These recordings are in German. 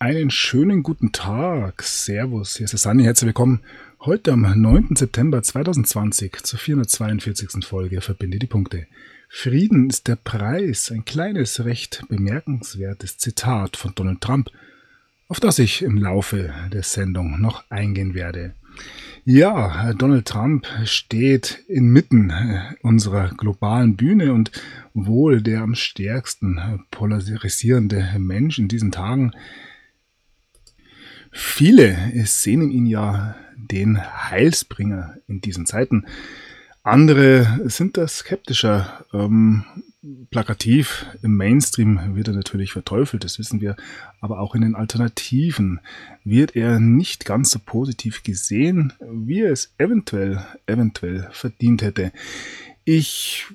Einen schönen guten Tag. Servus, hier ist der Sunny. Herzlich willkommen heute am 9. September 2020 zur 442. Folge Verbinde die Punkte. Frieden ist der Preis. Ein kleines, recht bemerkenswertes Zitat von Donald Trump, auf das ich im Laufe der Sendung noch eingehen werde. Ja, Donald Trump steht inmitten unserer globalen Bühne und wohl der am stärksten polarisierende Mensch in diesen Tagen. Viele sehnen ihn ja den Heilsbringer in diesen Zeiten. Andere sind da skeptischer. Plakativ im Mainstream wird er natürlich verteufelt, das wissen wir, aber auch in den Alternativen wird er nicht ganz so positiv gesehen, wie er es eventuell verdient hätte. Ich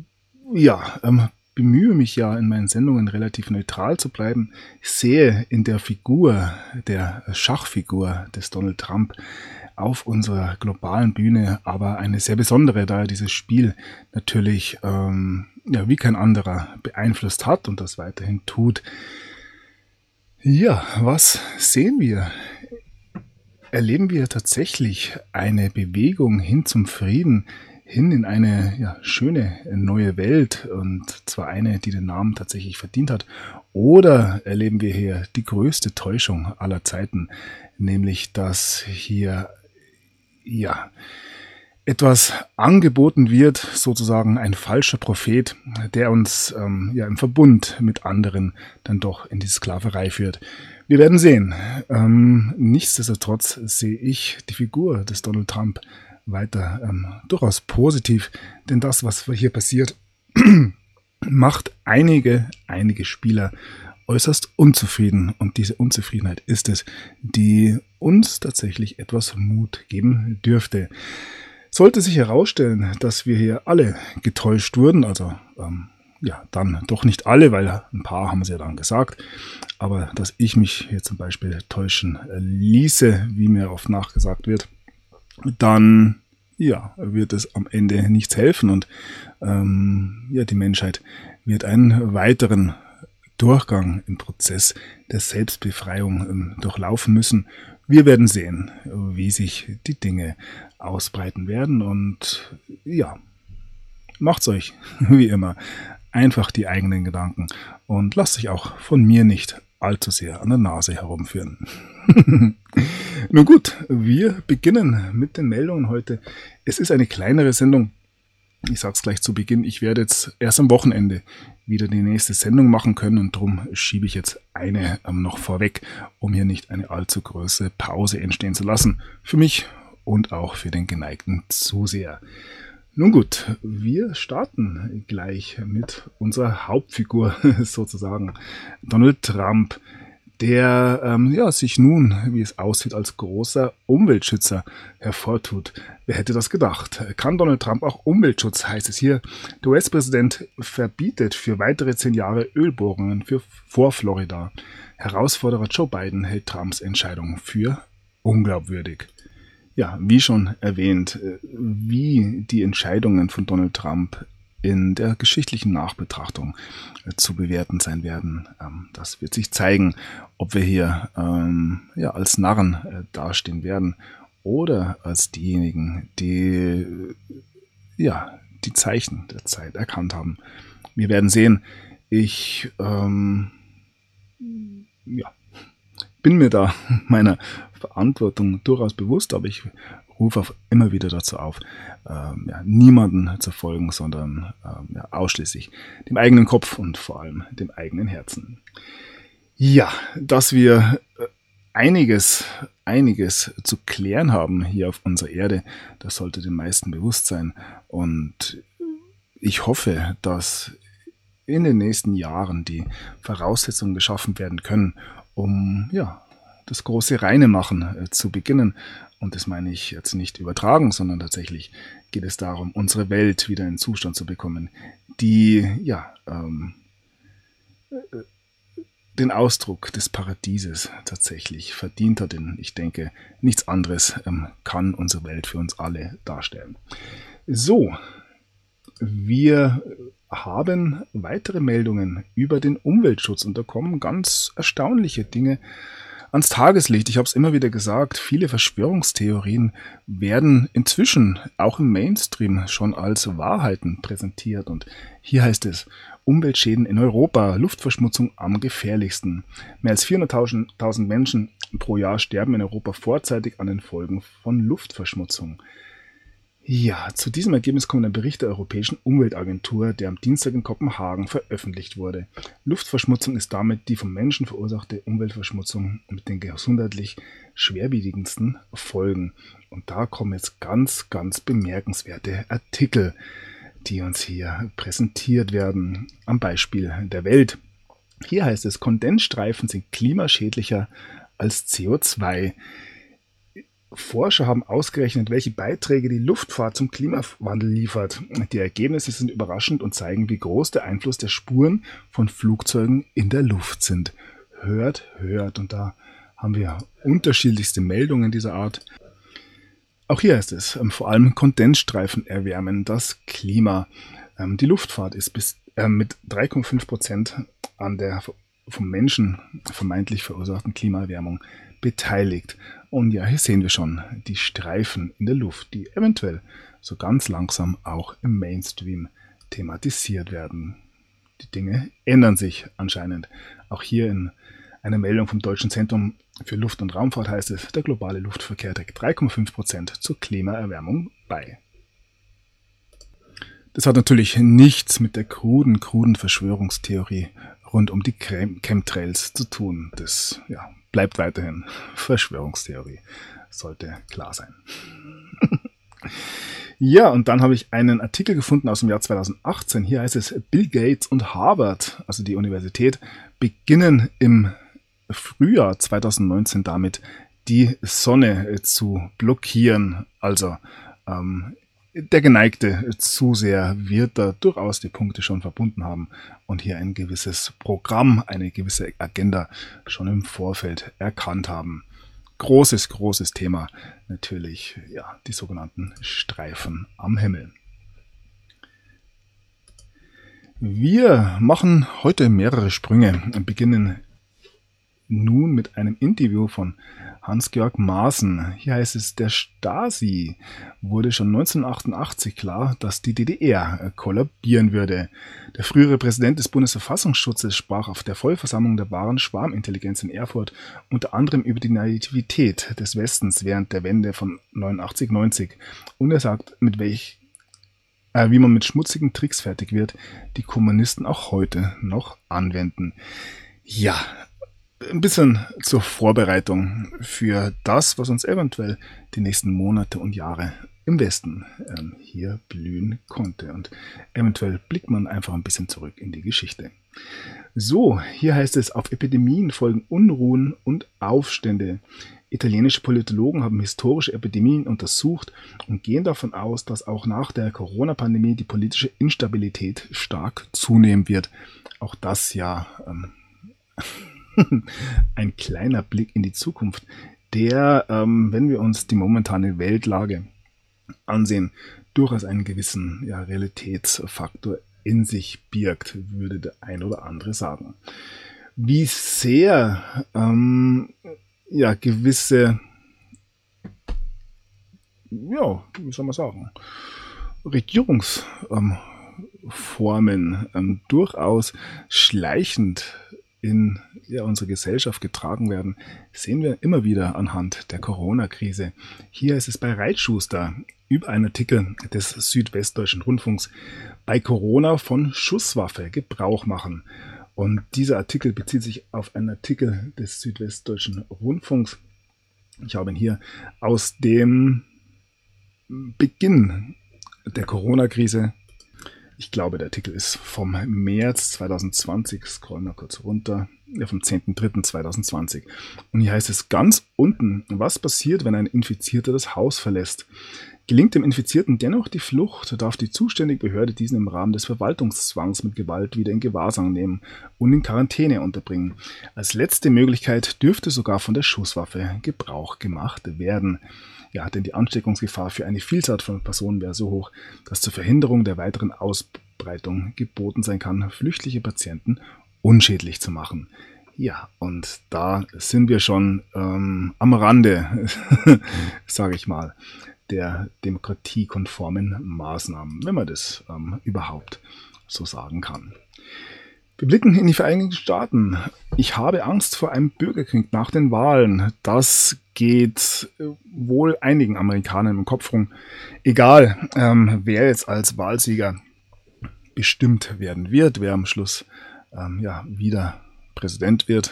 bemühe mich ja in meinen Sendungen relativ neutral zu bleiben. Ich sehe in der Schachfigur des Donald Trump auf unserer globalen Bühne aber eine sehr besondere, da er dieses Spiel natürlich wie kein anderer beeinflusst hat und das weiterhin tut. Ja, was sehen wir? Erleben wir tatsächlich eine Bewegung hin zum Frieden, hin in eine schöne neue Welt, und zwar eine, die den Namen tatsächlich verdient hat? Oder erleben wir hier die größte Täuschung aller Zeiten, nämlich dass hier etwas angeboten wird, sozusagen ein falscher Prophet, der uns im Verbund mit anderen dann doch in die Sklaverei führt. Wir werden sehen. Nichtsdestotrotz sehe ich die Figur des Donald Trump weiter durchaus positiv, denn das, was hier passiert, macht einige Spieler äußerst unzufrieden, und diese Unzufriedenheit ist es, die uns tatsächlich etwas Mut geben dürfte. Sollte sich herausstellen, dass wir hier alle getäuscht wurden, also dann doch nicht alle, weil ein paar haben es ja dann gesagt, aber dass ich mich hier zum Beispiel täuschen ließe, wie mir oft nachgesagt wird, dann wird es am Ende nichts helfen, und die Menschheit wird einen weiteren Durchgang im Prozess der Selbstbefreiung durchlaufen müssen. Wir werden sehen, wie sich die Dinge ausbreiten werden, und macht's euch, wie immer, einfach die eigenen Gedanken und lasst euch auch von mir nicht allzu sehr an der Nase herumführen. Nun gut, wir beginnen mit den Meldungen heute. Es ist eine kleinere Sendung. Ich sage es gleich zu Beginn, ich werde jetzt erst am Wochenende wieder die nächste Sendung machen können, und darum schiebe ich jetzt eine noch vorweg, um hier nicht eine allzu große Pause entstehen zu lassen. Für mich und auch für den geneigten Zuseher. Nun gut, wir starten gleich mit unserer Hauptfigur sozusagen, Donald Trump, der sich nun, wie es aussieht, als großer Umweltschützer hervortut. Wer hätte das gedacht? Kann Donald Trump auch Umweltschutz, heißt es hier. Der US-Präsident verbietet für weitere 10 Jahre Ölbohrungen vor Florida. Herausforderer Joe Biden hält Trumps Entscheidung für unglaubwürdig. Ja, wie schon erwähnt, wie die Entscheidungen von Donald Trump in der geschichtlichen Nachbetrachtung zu bewerten sein werden. Das wird sich zeigen, ob wir hier als Narren dastehen werden oder als diejenigen, die die Zeichen der Zeit erkannt haben. Wir werden sehen. Ich bin mir da meiner Verantwortung durchaus bewusst, aber ich rufe immer wieder dazu auf, niemanden zu folgen, sondern ausschließlich dem eigenen Kopf und vor allem dem eigenen Herzen. Ja, dass wir einiges zu klären haben hier auf unserer Erde, das sollte den meisten bewusst sein, und ich hoffe, dass in den nächsten Jahren die Voraussetzungen geschaffen werden können, um das große Reinemachen zu beginnen. Und das meine ich jetzt nicht übertragen, sondern tatsächlich geht es darum, unsere Welt wieder in einen Zustand zu bekommen, die den Ausdruck des Paradieses tatsächlich verdient hat. Denn ich denke, nichts anderes kann unsere Welt für uns alle darstellen. So, wir haben weitere Meldungen über den Umweltschutz und da kommen ganz erstaunliche Dinge ans Tageslicht. Ich habe es immer wieder gesagt, viele Verschwörungstheorien werden inzwischen auch im Mainstream schon als Wahrheiten präsentiert. Und hier heißt es, Umweltschäden in Europa, Luftverschmutzung am gefährlichsten. Mehr als 400.000 Menschen pro Jahr sterben in Europa vorzeitig an den Folgen von Luftverschmutzung. Ja, zu diesem Ergebnis kommt ein Bericht der Europäischen Umweltagentur, der am Dienstag in Kopenhagen veröffentlicht wurde. Luftverschmutzung ist damit die vom Menschen verursachte Umweltverschmutzung mit den gesundheitlich schwerwiegendsten Folgen. Und da kommen jetzt ganz bemerkenswerte Artikel, die uns hier präsentiert werden. Am Beispiel der Welt. Hier heißt es, Kondensstreifen sind klimaschädlicher als CO2. Forscher haben ausgerechnet, welche Beiträge die Luftfahrt zum Klimawandel liefert. Die Ergebnisse sind überraschend und zeigen, wie groß der Einfluss der Spuren von Flugzeugen in der Luft sind. Hört. Und da haben wir unterschiedlichste Meldungen dieser Art. Auch hier heißt es, vor allem Kondensstreifen erwärmen das Klima. Die Luftfahrt ist mit 3,5% an der vom Menschen vermeintlich verursachten Klimaerwärmung beteiligt. Und ja, hier sehen wir schon die Streifen in der Luft, die eventuell so ganz langsam auch im Mainstream thematisiert werden. Die Dinge ändern sich anscheinend. Auch hier in einer Meldung vom Deutschen Zentrum für Luft- und Raumfahrt heißt es, der globale Luftverkehr trägt 3,5% zur Klimaerwärmung bei. Das hat natürlich nichts mit der kruden Verschwörungstheorie rund um die Chemtrails zu tun. Das bleibt weiterhin Verschwörungstheorie. Sollte klar sein. Ja, und dann habe ich einen Artikel gefunden aus dem Jahr 2018. Hier heißt es, Bill Gates und Harvard, also die Universität, beginnen im Frühjahr 2019 damit, die Sonne zu blockieren. Also der geneigte Zuseher wird da durchaus die Punkte schon verbunden haben und hier ein gewisses Programm, eine gewisse Agenda schon im Vorfeld erkannt haben. Großes Thema natürlich, ja, die sogenannten Streifen am Himmel. Wir machen heute mehrere Sprünge und beginnen nun mit einem Interview von Hans-Georg Maaßen. Hier heißt es, der Stasi wurde schon 1988 klar, dass die DDR kollabieren würde. Der frühere Präsident des Bundesverfassungsschutzes sprach auf der Vollversammlung der wahren Schwarmintelligenz in Erfurt unter anderem über die Naivität des Westens während der Wende von 89-90. Und er sagt, wie man mit schmutzigen Tricks fertig wird, die Kommunisten auch heute noch anwenden. Ja, ein bisschen zur Vorbereitung für das, was uns eventuell die nächsten Monate und Jahre im Westen hier blühen konnte. Und eventuell blickt man einfach ein bisschen zurück in die Geschichte. So, hier heißt es, auf Epidemien folgen Unruhen und Aufstände. Italienische Politologen haben historische Epidemien untersucht und gehen davon aus, dass auch nach der Corona-Pandemie die politische Instabilität stark zunehmen wird. Auch das ja ein kleiner Blick in die Zukunft, der, wenn wir uns die momentane Weltlage ansehen, durchaus einen gewissen Realitätsfaktor in sich birgt, würde der ein oder andere sagen. Wie sehr gewisse, wie soll man sagen, Regierungsformen durchaus schleichend in unsere Gesellschaft getragen werden, sehen wir immer wieder anhand der Corona-Krise. Hier ist es bei Reitschuster über einen Artikel des Südwestdeutschen Rundfunks, bei Corona von Schusswaffe Gebrauch machen. Und dieser Artikel bezieht sich auf einen Artikel des Südwestdeutschen Rundfunks. Ich habe ihn hier aus dem Beginn der Corona-Krise. Ich glaube, der Artikel ist vom März 2020, scroll mal kurz runter, vom 10.03.2020. Und hier heißt es ganz unten, was passiert, wenn ein Infizierter das Haus verlässt? Gelingt dem Infizierten dennoch die Flucht, darf die zuständige Behörde diesen im Rahmen des Verwaltungszwangs mit Gewalt wieder in Gewahrsam nehmen und in Quarantäne unterbringen. Als letzte Möglichkeit dürfte sogar von der Schusswaffe Gebrauch gemacht werden. Ja, denn die Ansteckungsgefahr für eine Vielzahl von Personen wäre so hoch, dass zur Verhinderung der weiteren Ausbreitung geboten sein kann, flüchtliche Patienten unschädlich zu machen. Ja, und da sind wir schon am Rande, sage ich mal, der demokratiekonformen Maßnahmen, wenn man das überhaupt so sagen kann. Wir blicken in die Vereinigten Staaten. Ich habe Angst vor einem Bürgerkrieg nach den Wahlen. Das geht wohl einigen Amerikanern im Kopf rum. Egal, wer jetzt als Wahlsieger bestimmt werden wird, wer am Schluss wieder Präsident wird.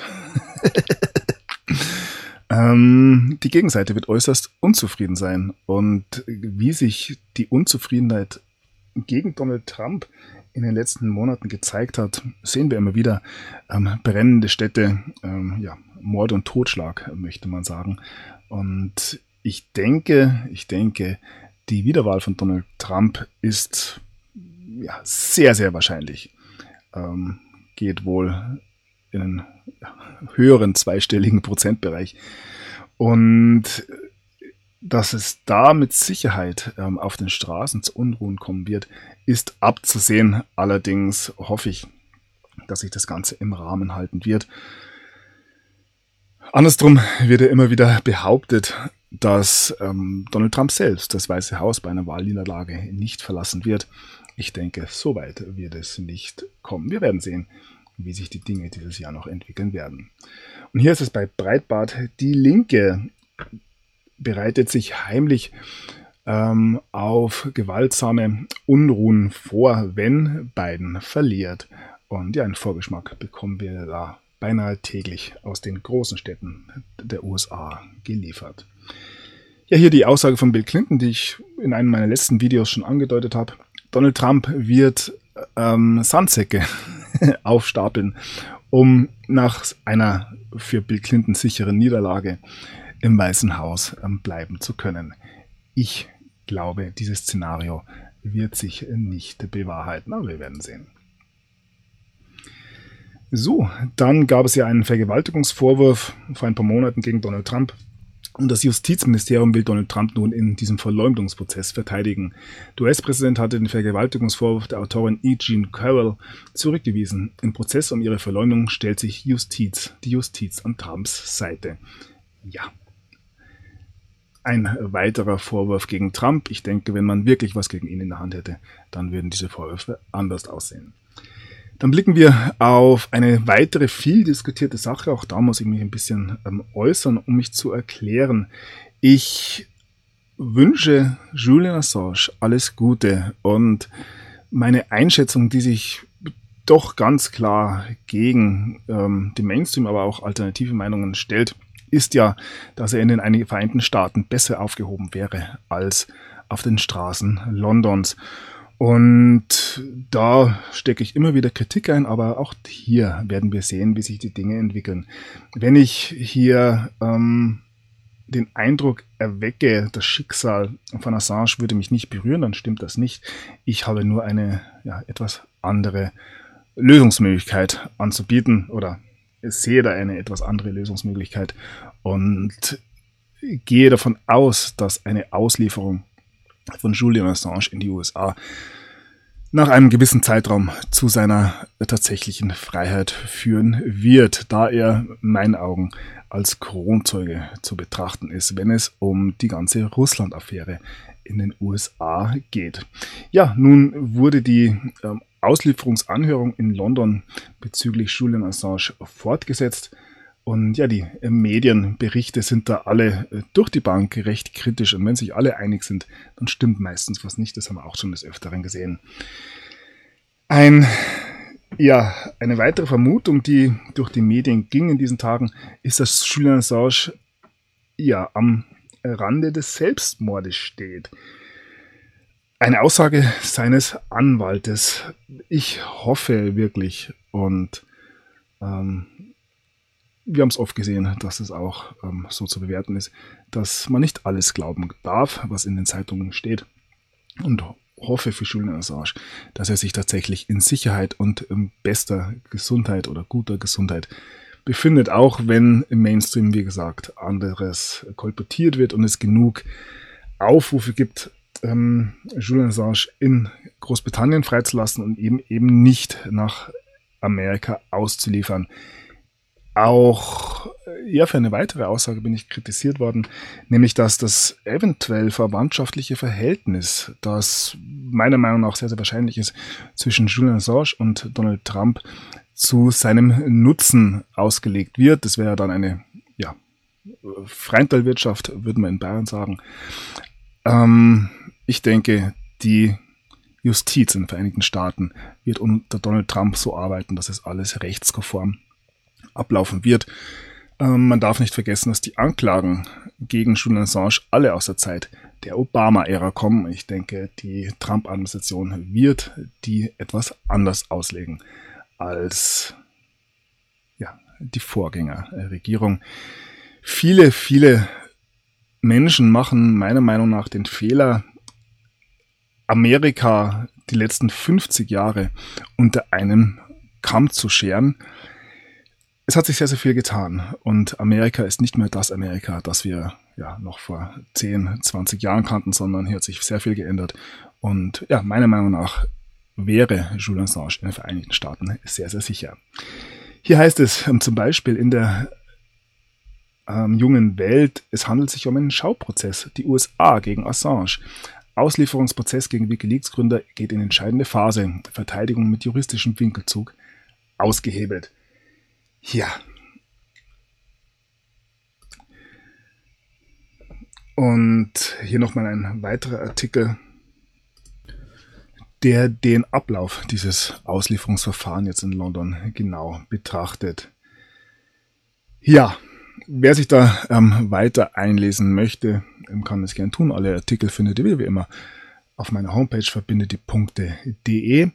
Die Gegenseite wird äußerst unzufrieden sein. Und wie sich die Unzufriedenheit gegen Donald Trump in den letzten Monaten gezeigt hat, sehen wir immer wieder brennende Städte, Mord und Totschlag, möchte man sagen. Und ich denke, die Wiederwahl von Donald Trump ist sehr, sehr wahrscheinlich. Geht wohl in einen höheren zweistelligen Prozentbereich. Und dass es da mit Sicherheit auf den Straßen zu Unruhen kommen wird, ist abzusehen. Allerdings hoffe ich, dass sich das Ganze im Rahmen halten wird. Andersrum wird ja immer wieder behauptet, dass Donald Trump selbst das Weiße Haus bei einer Wahlniederlage nicht verlassen wird. Ich denke, so weit wird es nicht kommen. Wir werden sehen, wie sich die Dinge dieses Jahr noch entwickeln werden. Und hier ist es bei Breitbart. Die Linke bereitet sich heimlich auf gewaltsame Unruhen vor, wenn Biden verliert. Und ja, einen Vorgeschmack bekommen wir da beinahe täglich aus den großen Städten der USA geliefert. Ja, hier die Aussage von Bill Clinton, die ich in einem meiner letzten Videos schon angedeutet habe. Donald Trump wird Sandsäcke aufstapeln, um nach einer für Bill Clinton sicheren Niederlage im Weißen Haus bleiben zu können. Ich glaube, dieses Szenario wird sich nicht bewahrheiten, aber wir werden sehen. So, dann gab es ja einen Vergewaltigungsvorwurf vor ein paar Monaten gegen Donald Trump. Und das Justizministerium will Donald Trump nun in diesem Verleumdungsprozess verteidigen. Der US-Präsident hatte den Vergewaltigungsvorwurf der Autorin E. Jean Carroll zurückgewiesen. Im Prozess um ihre Verleumdung stellt sich die Justiz an Trumps Seite. Ja, ein weiterer Vorwurf gegen Trump. Ich denke, wenn man wirklich was gegen ihn in der Hand hätte, dann würden diese Vorwürfe anders aussehen. Dann blicken wir auf eine weitere viel diskutierte Sache. Auch da muss ich mich ein bisschen äußern, um mich zu erklären. Ich wünsche Julian Assange alles Gute und meine Einschätzung, die sich doch ganz klar gegen den Mainstream, aber auch alternative Meinungen stellt, ist ja, dass er in den Vereinigten Staaten besser aufgehoben wäre als auf den Straßen Londons. Und da stecke ich immer wieder Kritik ein, aber auch hier werden wir sehen, wie sich die Dinge entwickeln. Wenn ich hier den Eindruck erwecke, das Schicksal von Assange würde mich nicht berühren, dann stimmt das nicht. Ich habe nur eine etwas andere Lösungsmöglichkeit anzubieten oder sehe da eine etwas andere Lösungsmöglichkeit und gehe davon aus, dass eine Auslieferung von Julian Assange in die USA nach einem gewissen Zeitraum zu seiner tatsächlichen Freiheit führen wird, da er in meinen Augen als Kronzeuge zu betrachten ist, wenn es um die ganze Russland-Affäre in den USA geht. Ja, nun wurde die Auslieferungsanhörung in London bezüglich Julian Assange fortgesetzt. Und ja, die Medienberichte sind da alle durch die Bank recht kritisch. Und wenn sich alle einig sind, dann stimmt meistens was nicht. Das haben wir auch schon des Öfteren gesehen. Eine weitere Vermutung, die durch die Medien ging in diesen Tagen, ist, dass Julian Assange am Rande des Selbstmordes steht. Eine Aussage seines Anwaltes. Ich hoffe wirklich und wir haben es oft gesehen, dass es auch so zu bewerten ist, dass man nicht alles glauben darf, was in den Zeitungen steht. Und hoffe für Julian Assange, dass er sich tatsächlich in Sicherheit und in bester Gesundheit oder guter Gesundheit befindet, auch wenn im Mainstream, wie gesagt, anderes kolportiert wird und es genug Aufrufe gibt, Julian Assange in Großbritannien freizulassen und eben nicht nach Amerika auszuliefern. Auch für eine weitere Aussage bin ich kritisiert worden, nämlich dass das eventuell verwandtschaftliche Verhältnis, das meiner Meinung nach sehr, sehr wahrscheinlich ist, zwischen Julian Assange und Donald Trump zu seinem Nutzen ausgelegt wird. Das wäre dann eine Freundalwirtschaft, würde man in Bayern sagen. Ich denke, die Justiz in den Vereinigten Staaten wird unter Donald Trump so arbeiten, dass es alles rechtskonform ablaufen wird. Man darf nicht vergessen, dass die Anklagen gegen Julian Assange alle aus der Zeit der Obama-Ära kommen. Ich denke, die Trump-Administration wird die etwas anders auslegen als die Vorgängerregierung. Viele, viele Menschen machen meiner Meinung nach den Fehler, Amerika die letzten 50 Jahre unter einem Kamm zu scheren. Es hat sich sehr, sehr viel getan und Amerika ist nicht mehr das Amerika, das wir noch vor 10, 20 Jahren kannten, sondern hier hat sich sehr viel geändert. Und meiner Meinung nach wäre Julian Assange in den Vereinigten Staaten sehr, sehr sicher. Hier heißt es zum Beispiel in der jungen Welt, es handelt sich um einen Schauprozess, die USA gegen Assange. Auslieferungsprozess gegen WikiLeaks-Gründer geht in entscheidende Phase. Verteidigung mit juristischem Winkelzug ausgehebelt. Ja. Und hier nochmal ein weiterer Artikel, der den Ablauf dieses Auslieferungsverfahrens jetzt in London genau betrachtet. Ja, wer sich da weiter einlesen möchte, kann das gerne tun. Alle Artikel findet ihr wie immer auf meiner Homepage verbindetdiepunkte.de.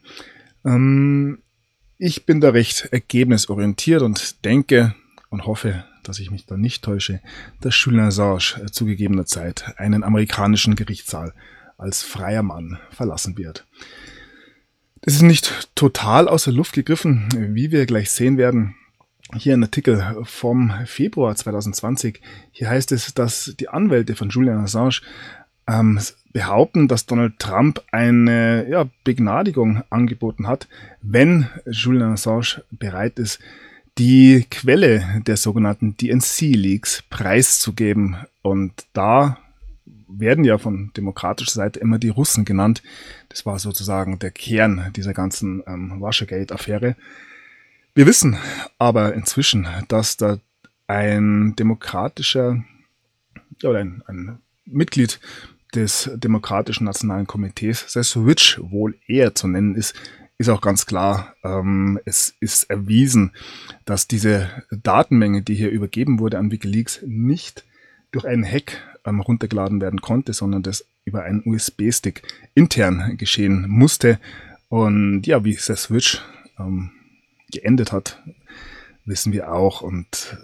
Ich bin da recht ergebnisorientiert und denke und hoffe, dass ich mich da nicht täusche, dass Julian Assange zu gegebener Zeit einen amerikanischen Gerichtssaal als freier Mann verlassen wird. Das ist nicht total aus der Luft gegriffen, wie wir gleich sehen werden. Hier ein Artikel vom Februar 2020. Hier heißt es, dass die Anwälte von Julian Assange behaupten, dass Donald Trump eine Begnadigung angeboten hat, wenn Julian Assange bereit ist, die Quelle der sogenannten DNC-Leaks preiszugeben. Und da werden ja von demokratischer Seite immer die Russen genannt. Das war sozusagen der Kern dieser ganzen Watergate-Affäre. Wir wissen aber inzwischen, dass da ein demokratischer oder ein Mitglied des Demokratischen Nationalen Komitees, Seth Rich wohl eher zu nennen ist auch ganz klar. Es ist erwiesen, dass diese Datenmenge, die hier übergeben wurde an WikiLeaks, nicht durch einen Hack runtergeladen werden konnte, sondern das über einen USB-Stick intern geschehen musste. Und wie Seth Rich geendet hat, wissen wir auch. Und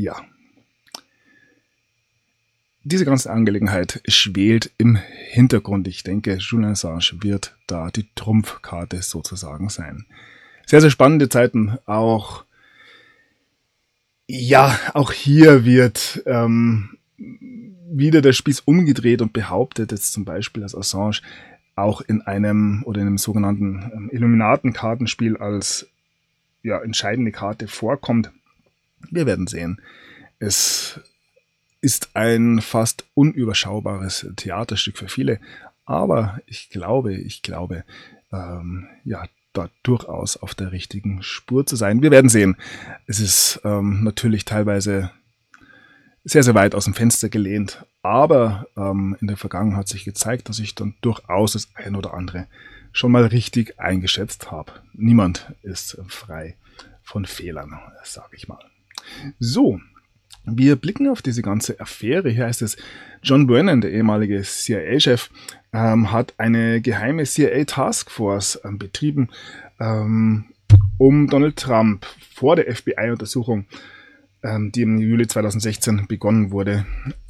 diese ganze Angelegenheit schwelt im Hintergrund. Ich denke, Julian Assange wird da die Trumpfkarte sozusagen sein. Sehr, sehr spannende Zeiten. Auch hier wird wieder der Spieß umgedreht und behauptet jetzt zum Beispiel, dass Assange auch in einem sogenannten Illuminaten-Kartenspiel als entscheidende Karte vorkommt. Wir werden sehen. Es ist ein fast unüberschaubares Theaterstück für viele, aber ich glaube, da durchaus auf der richtigen Spur zu sein. Wir werden sehen. Es ist natürlich teilweise sehr, sehr weit aus dem Fenster gelehnt, aber in der Vergangenheit hat sich gezeigt, dass ich dann durchaus das ein oder andere schon mal richtig eingeschätzt habe. Niemand ist frei von Fehlern, sage ich mal. So, wir blicken auf diese ganze Affäre. Hier heißt es, John Brennan, der ehemalige CIA-Chef, hat eine geheime CIA-Taskforce betrieben, um Donald Trump vor der FBI-Untersuchung, die im Juli 2016 begonnen wurde,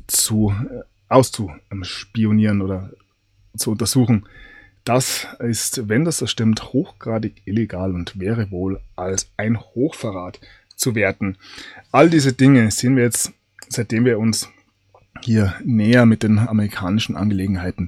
auszuspionieren oder zu untersuchen. Das ist, wenn das so stimmt, hochgradig illegal und wäre wohl als ein Hochverrat zu werten. All diese Dinge sehen wir jetzt, seitdem wir uns hier näher mit den amerikanischen Angelegenheiten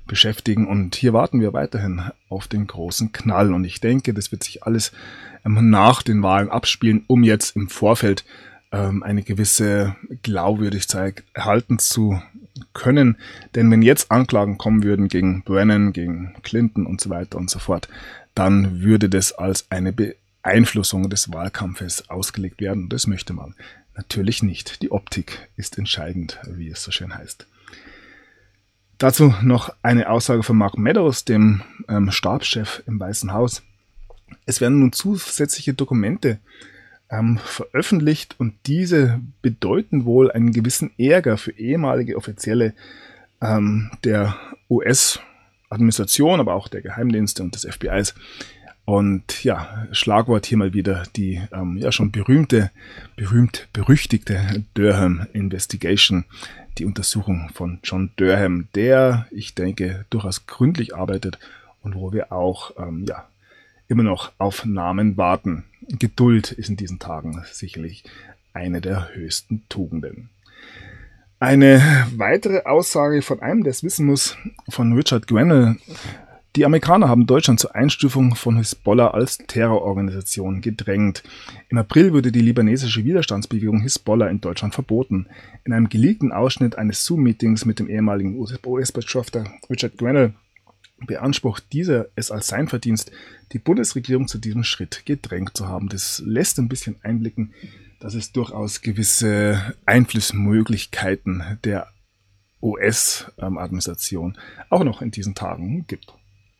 beschäftigen. Und hier warten wir weiterhin auf den großen Knall. Und ich denke, das wird sich alles nach den Wahlen abspielen, um jetzt im Vorfeld eine gewisse Glaubwürdigkeit erhalten zu können. Denn wenn jetzt Anklagen kommen würden gegen Brennan, gegen Clinton und so weiter und so fort, dann würde das als eine Beeinflussung des Wahlkampfes ausgelegt werden. Das möchte man natürlich nicht. Die Optik ist entscheidend, wie es so schön heißt. Dazu noch eine Aussage von Mark Meadows, dem Stabschef im Weißen Haus. Es werden nun zusätzliche Dokumente veröffentlicht und diese bedeuten wohl einen gewissen Ärger für ehemalige Offizielle der US-Administration, aber auch der Geheimdienste und des FBIs. Und ja, Schlagwort hier mal wieder die schon berühmt-berüchtigte Durham Investigation, die Untersuchung von John Durham, der, ich denke, durchaus gründlich arbeitet und wo wir auch immer noch auf Namen warten. Geduld ist in diesen Tagen sicherlich eine der höchsten Tugenden. Eine weitere Aussage von einem, der es wissen muss, von Richard Grenell. Die Amerikaner haben Deutschland zur Einstufung von Hisbollah als Terrororganisation gedrängt. Im April wurde die libanesische Widerstandsbewegung Hisbollah in Deutschland verboten. In einem geleakten Ausschnitt eines Zoom-Meetings mit dem ehemaligen US-Botschafter Richard Grenell beansprucht dieser es als sein Verdienst, die Bundesregierung zu diesem Schritt gedrängt zu haben. Das lässt ein bisschen einblicken, dass es durchaus gewisse Einflussmöglichkeiten der US-Administration auch noch in diesen Tagen gibt.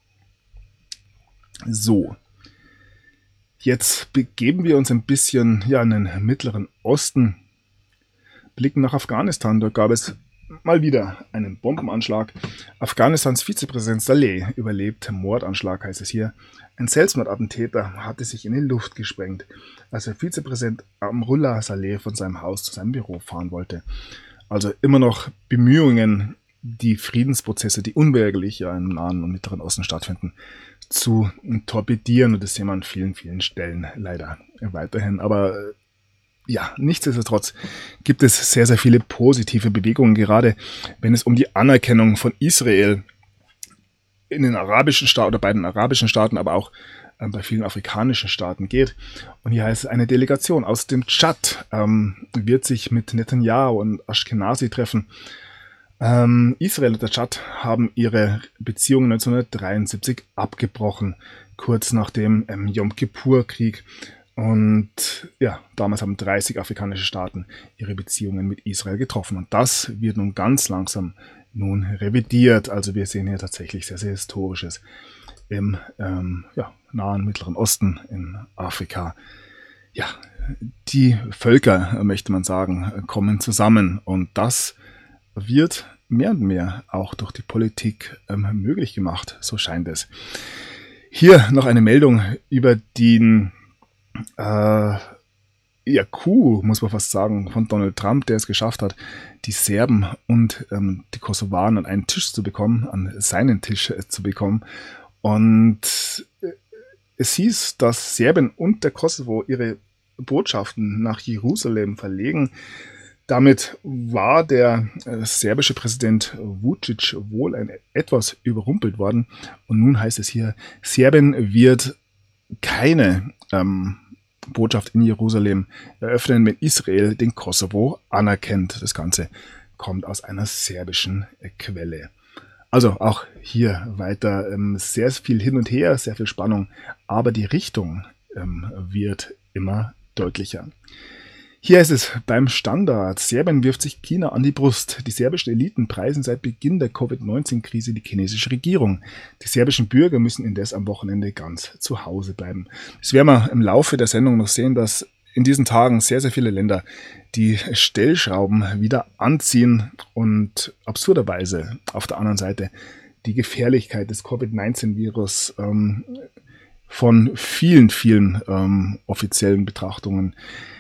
So, jetzt begeben wir uns ein bisschen in den Mittleren Osten, blicken nach Afghanistan. Dort gab es mal wieder einen Bombenanschlag. Afghanistans Vizepräsident Saleh überlebt Mordanschlag, heißt es hier. Ein Selbstmordattentäter hatte sich in die Luft gesprengt, als der Vizepräsident Amrullah Saleh von seinem Haus zu seinem Büro fahren wollte. Also immer noch Bemühungen, die Friedensprozesse, die unweigerlich im Nahen und Mittleren Osten stattfinden, zu torpedieren. Und das sehen wir an vielen, vielen Stellen leider weiterhin. Aber nichtsdestotrotz gibt es sehr, sehr viele positive Bewegungen, gerade wenn es um die Anerkennung von Israel in den arabischen Staaten oder bei den arabischen Staaten, aber auch bei vielen afrikanischen Staaten geht. Und hier heißt es, eine Delegation aus dem Tschad wird sich mit Netanyahu und Ashkenazi treffen. Israel und der Tschad haben ihre Beziehungen 1973 abgebrochen, kurz nach dem Yom Kippur-Krieg. Und damals haben 30 afrikanische Staaten ihre Beziehungen mit Israel getroffen. Und das wird nun ganz langsam revidiert. Also wir sehen hier tatsächlich sehr, sehr Historisches im nahen Mittleren Osten, in Afrika. Ja, die Völker, möchte man sagen, kommen zusammen. Und das wird mehr und mehr auch durch die Politik möglich gemacht, so scheint es. Hier noch eine Meldung über den Coup, muss man fast sagen, von Donald Trump, der es geschafft hat, die Serben und die Kosovaren an einen Tisch zu bekommen, an seinen Tisch zu bekommen. Und es hieß, dass Serbien und der Kosovo ihre Botschaften nach Jerusalem verlegen. Damit war der serbische Präsident Vučić wohl etwas überrumpelt worden. Und nun heißt es hier, Serbien wird keine Botschaft in Jerusalem eröffnen, wenn Israel den Kosovo anerkennt. Das Ganze kommt aus einer serbischen Quelle. Also auch hier weiter sehr viel hin und her, sehr viel Spannung, aber die Richtung wird immer deutlicher. Hier ist es beim Standard. Serbien wirft sich China an die Brust. Die serbischen Eliten preisen seit Beginn der Covid-19-Krise die chinesische Regierung. Die serbischen Bürger müssen indes am Wochenende ganz zu Hause bleiben. Das werden wir im Laufe der Sendung noch sehen, dass in diesen Tagen sehr, sehr viele Länder die Stellschrauben wieder anziehen und absurderweise auf der anderen Seite die Gefährlichkeit des Covid-19-Virus von vielen, vielen offiziellen Betrachtungen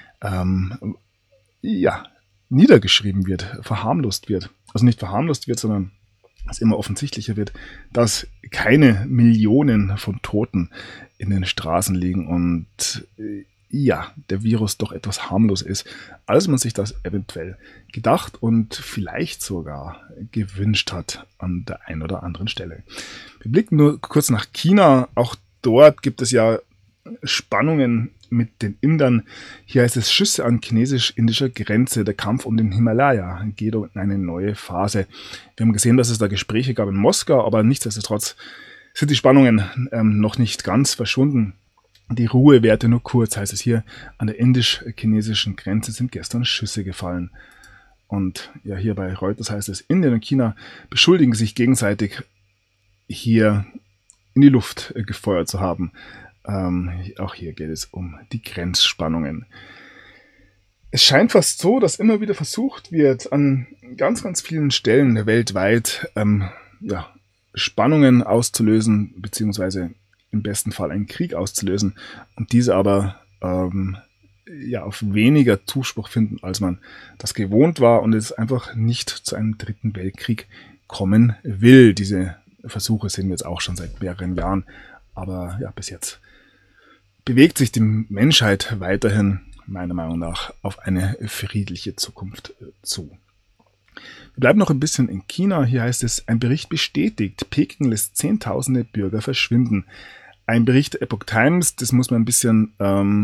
niedergeschrieben wird, verharmlost wird. Also nicht verharmlost wird, sondern es immer offensichtlicher wird, dass keine Millionen von Toten in den Straßen liegen. Und der Virus doch etwas harmlos ist, als man sich das eventuell gedacht und vielleicht sogar gewünscht hat an der einen oder anderen Stelle. Wir blicken nur kurz nach China. Auch dort gibt es ja Spannungen mit den Indern. Hier heißt es Schüsse an chinesisch-indischer Grenze. Der Kampf um den Himalaya geht in eine neue Phase. Wir haben gesehen, dass es da Gespräche gab in Moskau, aber nichtsdestotrotz sind die Spannungen noch nicht ganz verschwunden. Die Ruhe währte nur kurz, heißt es hier. An der indisch-chinesischen Grenze sind gestern Schüsse gefallen. Und ja, hier bei Reuters heißt es, Indien und China beschuldigen sich gegenseitig, hier in die Luft gefeuert zu haben. Auch hier geht es um die Grenzspannungen. Es scheint fast so, dass immer wieder versucht wird, an ganz, ganz vielen Stellen weltweit Spannungen auszulösen, beziehungsweise im besten Fall einen Krieg auszulösen und diese aber auf weniger Zuspruch finden, als man das gewohnt war und es einfach nicht zu einem dritten Weltkrieg kommen will. Diese Versuche sehen wir jetzt auch schon seit mehreren Jahren, aber ja, bis jetzt bewegt sich die Menschheit weiterhin, meiner Meinung nach, auf eine friedliche Zukunft zu. Wir bleiben noch ein bisschen in China. Hier heißt es, ein Bericht bestätigt, Peking lässt Zehntausende Bürger verschwinden. Ein Bericht der Epoch Times, das muss man ein bisschen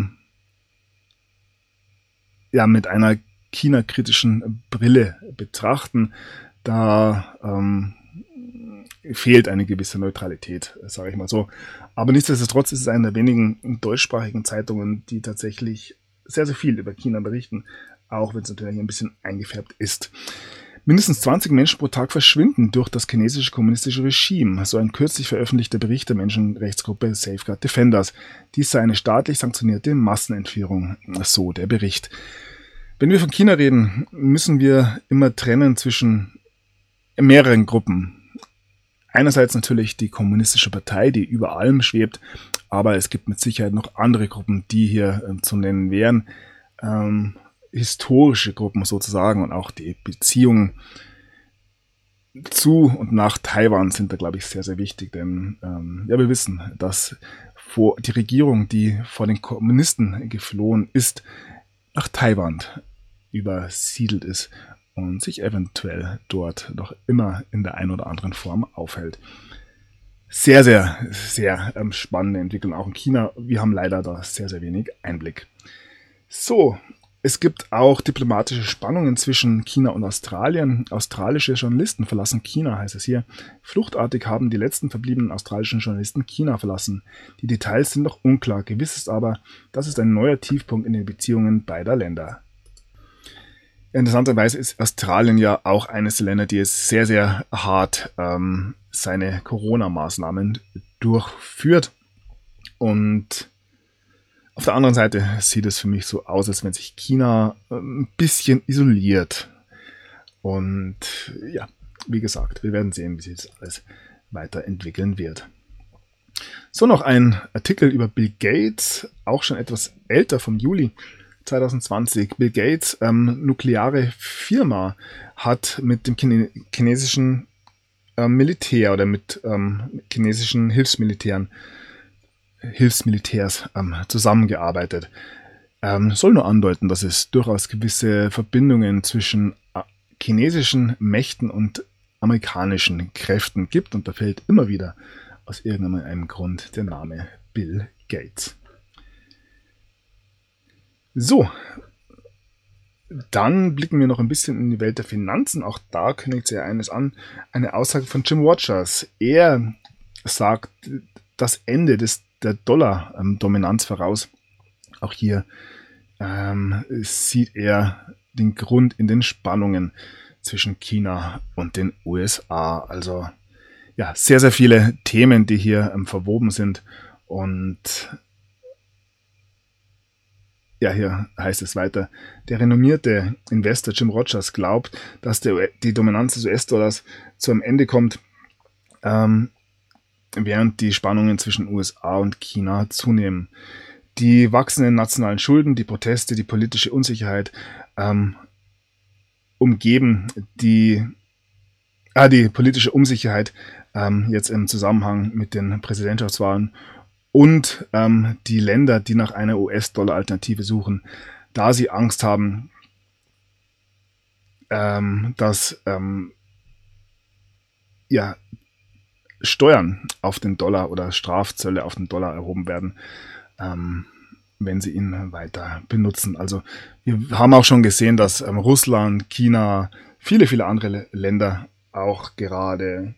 mit einer China-kritischen Brille betrachten. Da fehlt eine gewisse Neutralität, sage ich mal so. Aber nichtsdestotrotz ist es eine der wenigen deutschsprachigen Zeitungen, die tatsächlich sehr, sehr viel über China berichten, auch wenn es natürlich ein bisschen eingefärbt ist. Mindestens 20 Menschen pro Tag verschwinden durch das chinesische kommunistische Regime, so ein kürzlich veröffentlichter Bericht der Menschenrechtsgruppe Safeguard Defenders. Dies sei eine staatlich sanktionierte Massenentführung, so der Bericht. Wenn wir von China reden, müssen wir immer trennen zwischen mehreren Gruppen. Einerseits natürlich die kommunistische Partei, die über allem schwebt, aber es gibt mit Sicherheit noch andere Gruppen, die hier zu nennen wären. Historische Gruppen sozusagen und auch die Beziehungen zu und nach Taiwan sind da, glaube ich, sehr, sehr wichtig, denn wir wissen, dass die Regierung, die vor den Kommunisten geflohen ist, nach Taiwan übersiedelt ist und sich eventuell dort noch immer in der einen oder anderen Form aufhält. Sehr, sehr, sehr spannende Entwicklung auch in China. Wir haben leider da sehr, sehr wenig Einblick. So, es gibt auch diplomatische Spannungen zwischen China und Australien. Australische Journalisten verlassen China, heißt es hier. Fluchtartig haben die letzten verbliebenen australischen Journalisten China verlassen. Die Details sind noch unklar. Gewiss ist aber, das ist ein neuer Tiefpunkt in den Beziehungen beider Länder. Interessanterweise ist Australien ja auch eines der Länder, die es sehr, sehr hart seine Corona-Maßnahmen durchführt. Und auf der anderen Seite sieht es für mich so aus, als wenn sich China ein bisschen isoliert. Und ja, wie gesagt, wir werden sehen, wie sich das alles weiterentwickeln wird. So, noch ein Artikel über Bill Gates, auch schon etwas älter, vom Juli 2020. Bill Gates, nukleare Firma, hat mit dem chinesischen Militär oder mit chinesischen Hilfsmilitärs zusammengearbeitet. Soll nur andeuten, dass es durchaus gewisse Verbindungen zwischen chinesischen Mächten und amerikanischen Kräften gibt und da fällt immer wieder aus irgendeinem Grund der Name Bill Gates. So, dann blicken wir noch ein bisschen in die Welt der Finanzen. Auch da kündigt sich eines an. Eine Aussage von Jim Rogers. Er sagt das Ende der Dollar-Dominanz voraus. Auch hier sieht er den Grund in den Spannungen zwischen China und den USA. Also ja, sehr, sehr viele Themen, die hier verwoben sind. Und ja, hier heißt es weiter, der renommierte Investor Jim Rogers glaubt, dass die Dominanz des US-Dollars zu einem Ende kommt, während die Spannungen zwischen USA und China zunehmen. Die wachsenden nationalen Schulden, die Proteste, die politische Unsicherheit umgeben die politische Unsicherheit jetzt im Zusammenhang mit den Präsidentschaftswahlen und die Länder, die nach einer US-Dollar-Alternative suchen, da sie Angst haben, dass Steuern auf den Dollar oder Strafzölle auf den Dollar erhoben werden, wenn sie ihn weiter benutzen. Also wir haben auch schon gesehen, dass Russland, China, viele, viele andere Länder auch gerade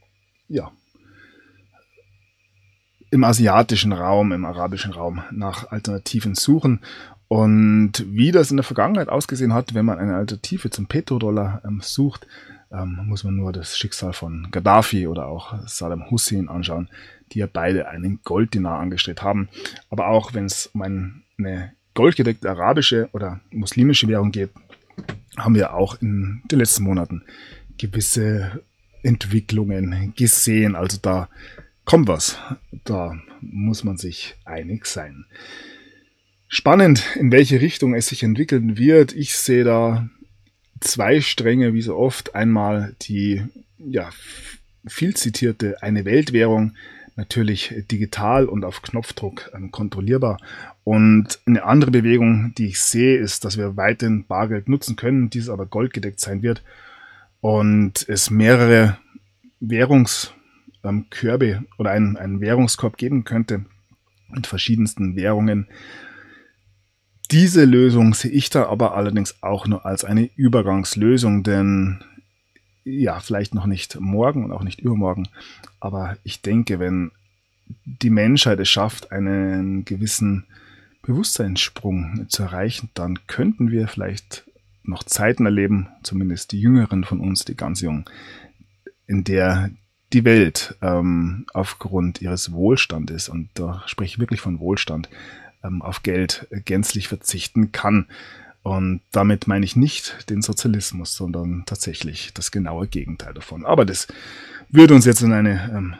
im asiatischen Raum, im arabischen Raum nach Alternativen suchen. Und wie das in der Vergangenheit ausgesehen hat, wenn man eine Alternative zum Petrodollar sucht, muss man nur das Schicksal von Gaddafi oder auch Saddam Hussein anschauen, die ja beide einen Golddinar angestrebt haben. Aber auch wenn es um eine goldgedeckte arabische oder muslimische Währung geht, haben wir auch in den letzten Monaten gewisse Entwicklungen gesehen. Also da kommt was. Da muss man sich einig sein. Spannend, in welche Richtung es sich entwickeln wird. Ich sehe da zwei Stränge, wie so oft. Einmal die viel zitierte eine Weltwährung, natürlich digital und auf Knopfdruck kontrollierbar. Und eine andere Bewegung, die ich sehe, ist, dass wir weiterhin Bargeld nutzen können, dieses aber goldgedeckt sein wird und es mehrere Währungskörbe oder einen Währungskorb geben könnte mit verschiedensten Währungen. Diese Lösung sehe ich da aber allerdings auch nur als eine Übergangslösung, denn vielleicht noch nicht morgen und auch nicht übermorgen, aber ich denke, wenn die Menschheit es schafft, einen gewissen Bewusstseinssprung zu erreichen, dann könnten wir vielleicht noch Zeiten erleben, zumindest die Jüngeren von uns, die ganz Jungen, in der die Welt aufgrund ihres Wohlstandes, und da spreche ich wirklich von Wohlstand, auf Geld gänzlich verzichten kann. Und damit meine ich nicht den Sozialismus, sondern tatsächlich das genaue Gegenteil davon. Aber das würde uns jetzt in eine,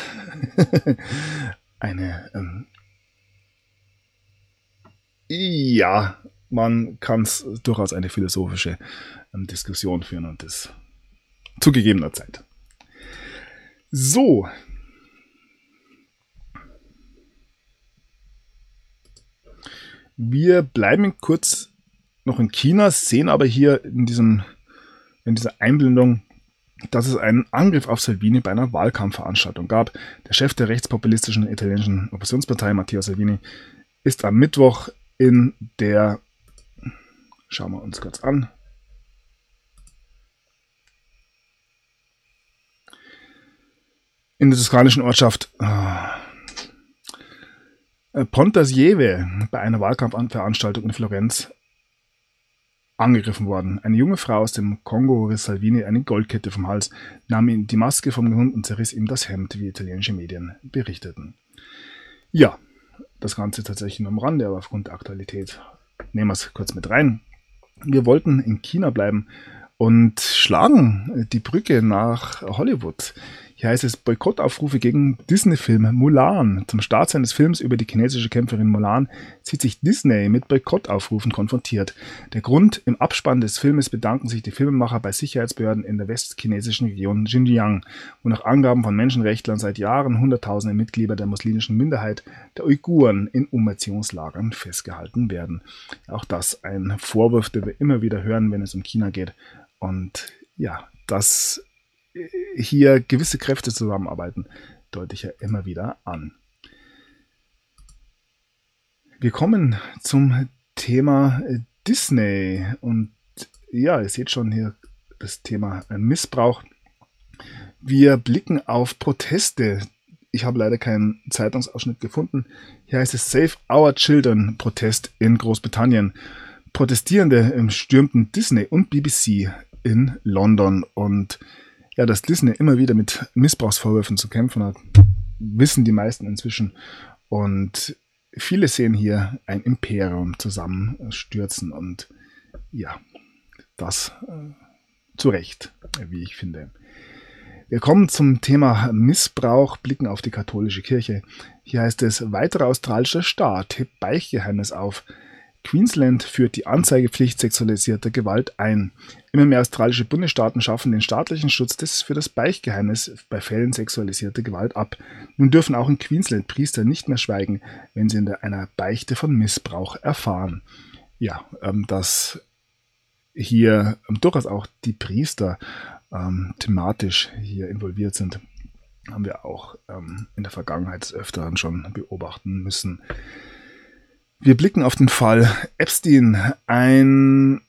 man kann es durchaus eine philosophische Diskussion führen und das zu gegebener Zeit. So. Wir bleiben kurz noch in China, sehen aber hier in dieser Einblendung, dass es einen Angriff auf Salvini bei einer Wahlkampfveranstaltung gab. Der Chef der rechtspopulistischen italienischen Oppositionspartei, Matteo Salvini, ist am Mittwoch in der, schauen wir uns kurz an, in der toskanischen Ortschaft Pontassieve bei einer Wahlkampfveranstaltung in Florenz angegriffen worden. Eine junge Frau aus dem Kongo riss Salvini eine Goldkette vom Hals, nahm ihm die Maske vom Hund und zerriss ihm das Hemd, wie italienische Medien berichteten. Ja, das Ganze tatsächlich nur am Rande, aber aufgrund der Aktualität nehmen wir es kurz mit rein. Wir wollten in China bleiben und schlagen die Brücke nach Hollywood. Hier heißt es Boykottaufrufe gegen Disney-Film Mulan. Zum Start seines Films über die chinesische Kämpferin Mulan sieht sich Disney mit Boykottaufrufen konfrontiert. Der Grund: Im Abspann des Filmes bedanken sich die Filmemacher bei Sicherheitsbehörden in der westchinesischen Region Xinjiang, wo nach Angaben von Menschenrechtlern seit Jahren Hunderttausende Mitglieder der muslimischen Minderheit der Uiguren in Umerziehungslagern festgehalten werden. Auch das ein Vorwurf, den wir immer wieder hören, wenn es um China geht. Und dass hier gewisse Kräfte zusammenarbeiten, deute ich ja immer wieder an. Wir kommen zum Thema Disney und ihr seht schon hier das Thema Missbrauch. Wir blicken auf Proteste. Ich habe leider keinen Zeitungsausschnitt gefunden. Hier heißt es Save Our Children Protest in Großbritannien. Protestierende stürmten Disney und BBC in London und dass Disney immer wieder mit Missbrauchsvorwürfen zu kämpfen hat, wissen die meisten inzwischen. Und viele sehen hier ein Imperium zusammenstürzen. Und das zu Recht, wie ich finde. Wir kommen zum Thema Missbrauch, blicken auf die katholische Kirche. Hier heißt es, weiterer australischer Staat hebt Beichtgeheimnis auf. Queensland führt die Anzeigepflicht sexualisierter Gewalt ein. Immer mehr australische Bundesstaaten schaffen den staatlichen Schutz für das Beichtgeheimnis bei Fällen sexualisierter Gewalt ab. Nun dürfen auch in Queensland Priester nicht mehr schweigen, wenn sie in einer Beichte von Missbrauch erfahren. Ja, dass hier durchaus auch die Priester thematisch hier involviert sind, haben wir auch in der Vergangenheit des Öfteren schon beobachten müssen. Wir blicken auf den Fall Epstein. Ein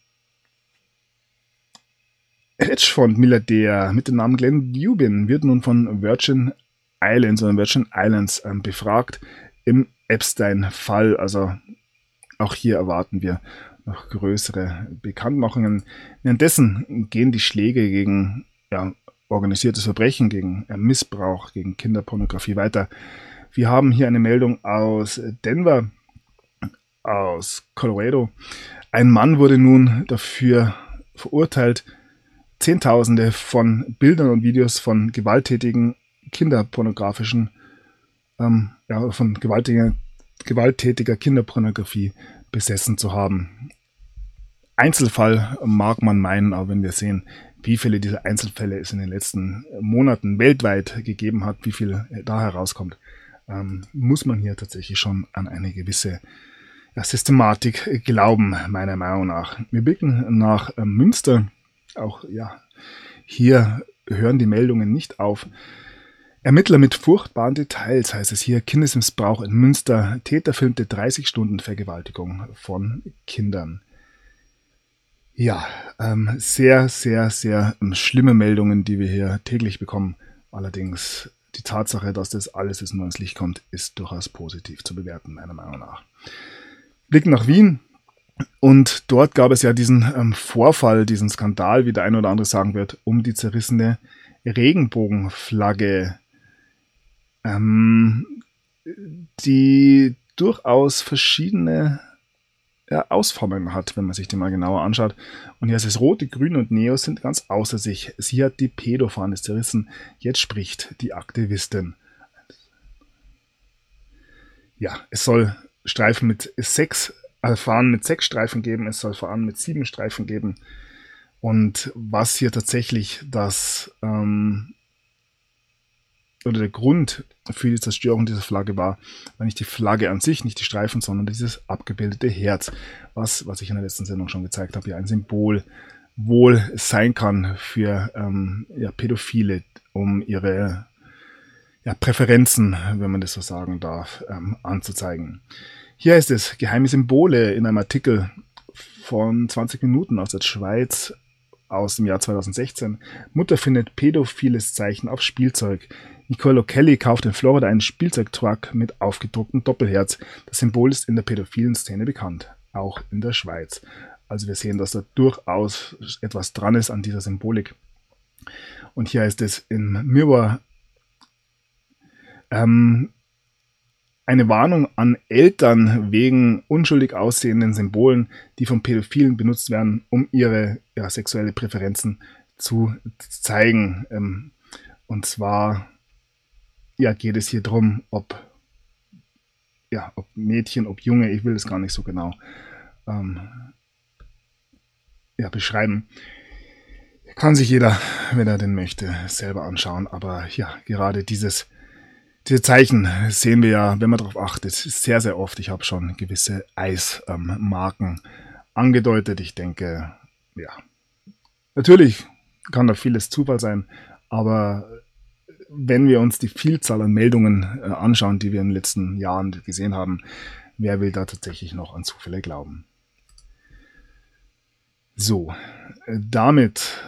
Hedgefonds-Milliardär mit dem Namen Glenn Dubin wird nun von Virgin Islands befragt im Epstein-Fall. Also auch hier erwarten wir noch größere Bekanntmachungen. Währenddessen gehen die Schläge gegen organisiertes Verbrechen, gegen Missbrauch, gegen Kinderpornografie weiter. Wir haben hier eine Meldung aus Denver, aus Colorado. Ein Mann wurde nun dafür verurteilt, Zehntausende von Bildern und Videos von gewalttätigen kinderpornografischen, von gewalttätiger Kinderpornografie besessen zu haben. Einzelfall mag man meinen, aber wenn wir sehen, wie viele dieser Einzelfälle es in den letzten Monaten weltweit gegeben hat, wie viel da herauskommt, muss man hier tatsächlich schon an eine gewisse Systematik glauben, meiner Meinung nach. Wir blicken nach Münster. Auch hier hören die Meldungen nicht auf. Ermittler mit furchtbaren Details, heißt es hier, Kindesmissbrauch in Münster. Täter filmte 30 Stunden Vergewaltigung von Kindern. Ja, sehr, sehr, sehr schlimme Meldungen, die wir hier täglich bekommen. Allerdings die Tatsache, dass das alles jetzt nur ins Licht kommt, ist durchaus positiv zu bewerten, meiner Meinung nach. Blicken nach Wien. Und dort gab es ja diesen Vorfall, diesen Skandal, wie der eine oder andere sagen wird, um die zerrissene Regenbogenflagge, die durchaus verschiedene Ausformungen hat, wenn man sich die mal genauer anschaut. Und hier ist es Rote, Grün und Neos sind ganz außer sich. Sie hat die Pädofahne zerrissen. Jetzt spricht die Aktivistin. Ja, es soll Streifen mit Fahnen mit 6 Streifen geben, es soll Fahnen mit 7 Streifen geben. Und was hier tatsächlich der Grund für die Zerstörung dieser Flagge war nicht die Flagge an sich, nicht die Streifen, sondern dieses abgebildete Herz, was ich in der letzten Sendung schon gezeigt habe, ja ein Symbol wohl sein kann für Pädophile, um ihre Präferenzen, wenn man das so sagen darf, anzuzeigen. Hier ist es, geheime Symbole in einem Artikel von 20 Minuten aus der Schweiz aus dem Jahr 2016. Mutter findet pädophiles Zeichen auf Spielzeug. Nicole O'Kelly kauft in Florida einen Spielzeugtruck mit aufgedrucktem Doppelherz. Das Symbol ist in der pädophilen Szene bekannt, auch in der Schweiz. Also wir sehen, dass da durchaus etwas dran ist an dieser Symbolik. Und hier heißt es in Mirror, eine Warnung an Eltern wegen unschuldig aussehenden Symbolen, die von Pädophilen benutzt werden, um ihre sexuelle Präferenzen zu zeigen. Und zwar geht es hier darum, ob Mädchen, ob Junge, ich will das gar nicht so genau beschreiben. Kann sich jeder, wenn er denn möchte, selber anschauen. Aber gerade diese Zeichen sehen wir ja, wenn man darauf achtet, sehr, sehr oft. Ich habe schon gewisse Eismarken angedeutet. Ich denke, natürlich kann da vieles Zufall sein, aber wenn wir uns die Vielzahl an Meldungen anschauen, die wir in den letzten Jahren gesehen haben, wer will da tatsächlich noch an Zufälle glauben? So, damit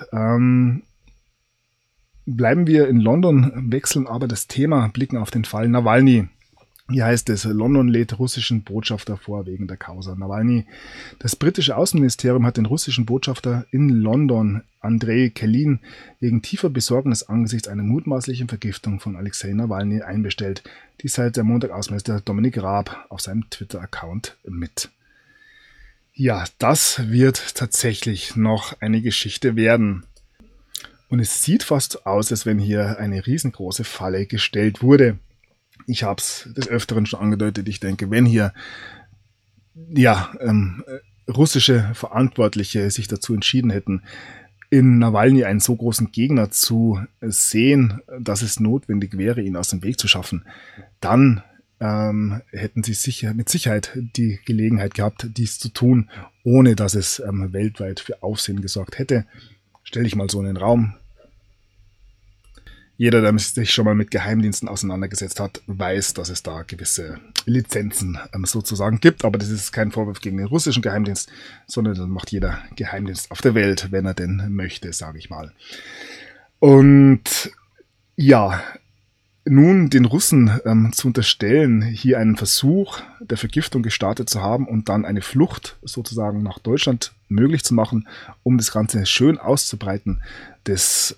bleiben wir in London, wechseln aber das Thema, blicken auf den Fall Nawalny. Hier heißt es, London lädt russischen Botschafter vor wegen der Causa Nawalny. Das britische Außenministerium hat den russischen Botschafter in London, Andrei Kelin, wegen tiefer Besorgnis angesichts einer mutmaßlichen Vergiftung von Alexei Nawalny einbestellt. Dies teilt der Montag-Außenminister Dominik Raab auf seinem Twitter-Account mit. Ja, das wird tatsächlich noch eine Geschichte werden. Und es sieht fast so aus, als wenn hier eine riesengroße Falle gestellt wurde. Ich habe es des Öfteren schon angedeutet. Ich denke, wenn hier russische Verantwortliche sich dazu entschieden hätten, in Nawalny einen so großen Gegner zu sehen, dass es notwendig wäre, ihn aus dem Weg zu schaffen, dann hätten sie mit Sicherheit die Gelegenheit gehabt, dies zu tun, ohne dass es weltweit für Aufsehen gesorgt hätte. Stell dich mal so in den Raum. Jeder, der sich schon mal mit Geheimdiensten auseinandergesetzt hat, weiß, dass es da gewisse Lizenzen sozusagen gibt. Aber das ist kein Vorwurf gegen den russischen Geheimdienst, sondern das macht jeder Geheimdienst auf der Welt, wenn er denn möchte, sage ich mal. Und ja, nun den Russen zu unterstellen, hier einen Versuch der Vergiftung gestartet zu haben und dann eine Flucht sozusagen nach Deutschland möglich zu machen, um das Ganze schön auszubreiten, das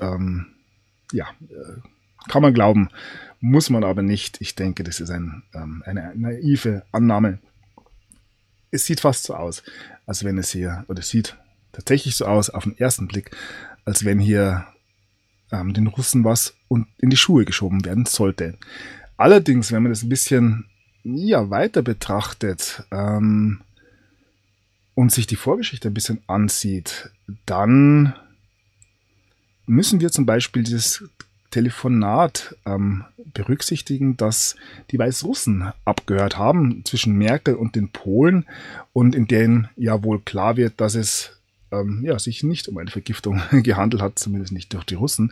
kann man glauben, muss man aber nicht. Ich denke, das ist eine naive Annahme. Es sieht fast so aus, als wenn es hier, oder es sieht tatsächlich so aus auf den ersten Blick, als wenn hier den Russen was in die Schuhe geschoben werden sollte. Allerdings, wenn man das ein bisschen weiter betrachtet und sich die Vorgeschichte ein bisschen ansieht, dann müssen wir zum Beispiel dieses Telefonat berücksichtigen, das die Weißrussen abgehört haben zwischen Merkel und den Polen und in denen ja wohl klar wird, dass es sich nicht um eine Vergiftung gehandelt hat, zumindest nicht durch die Russen.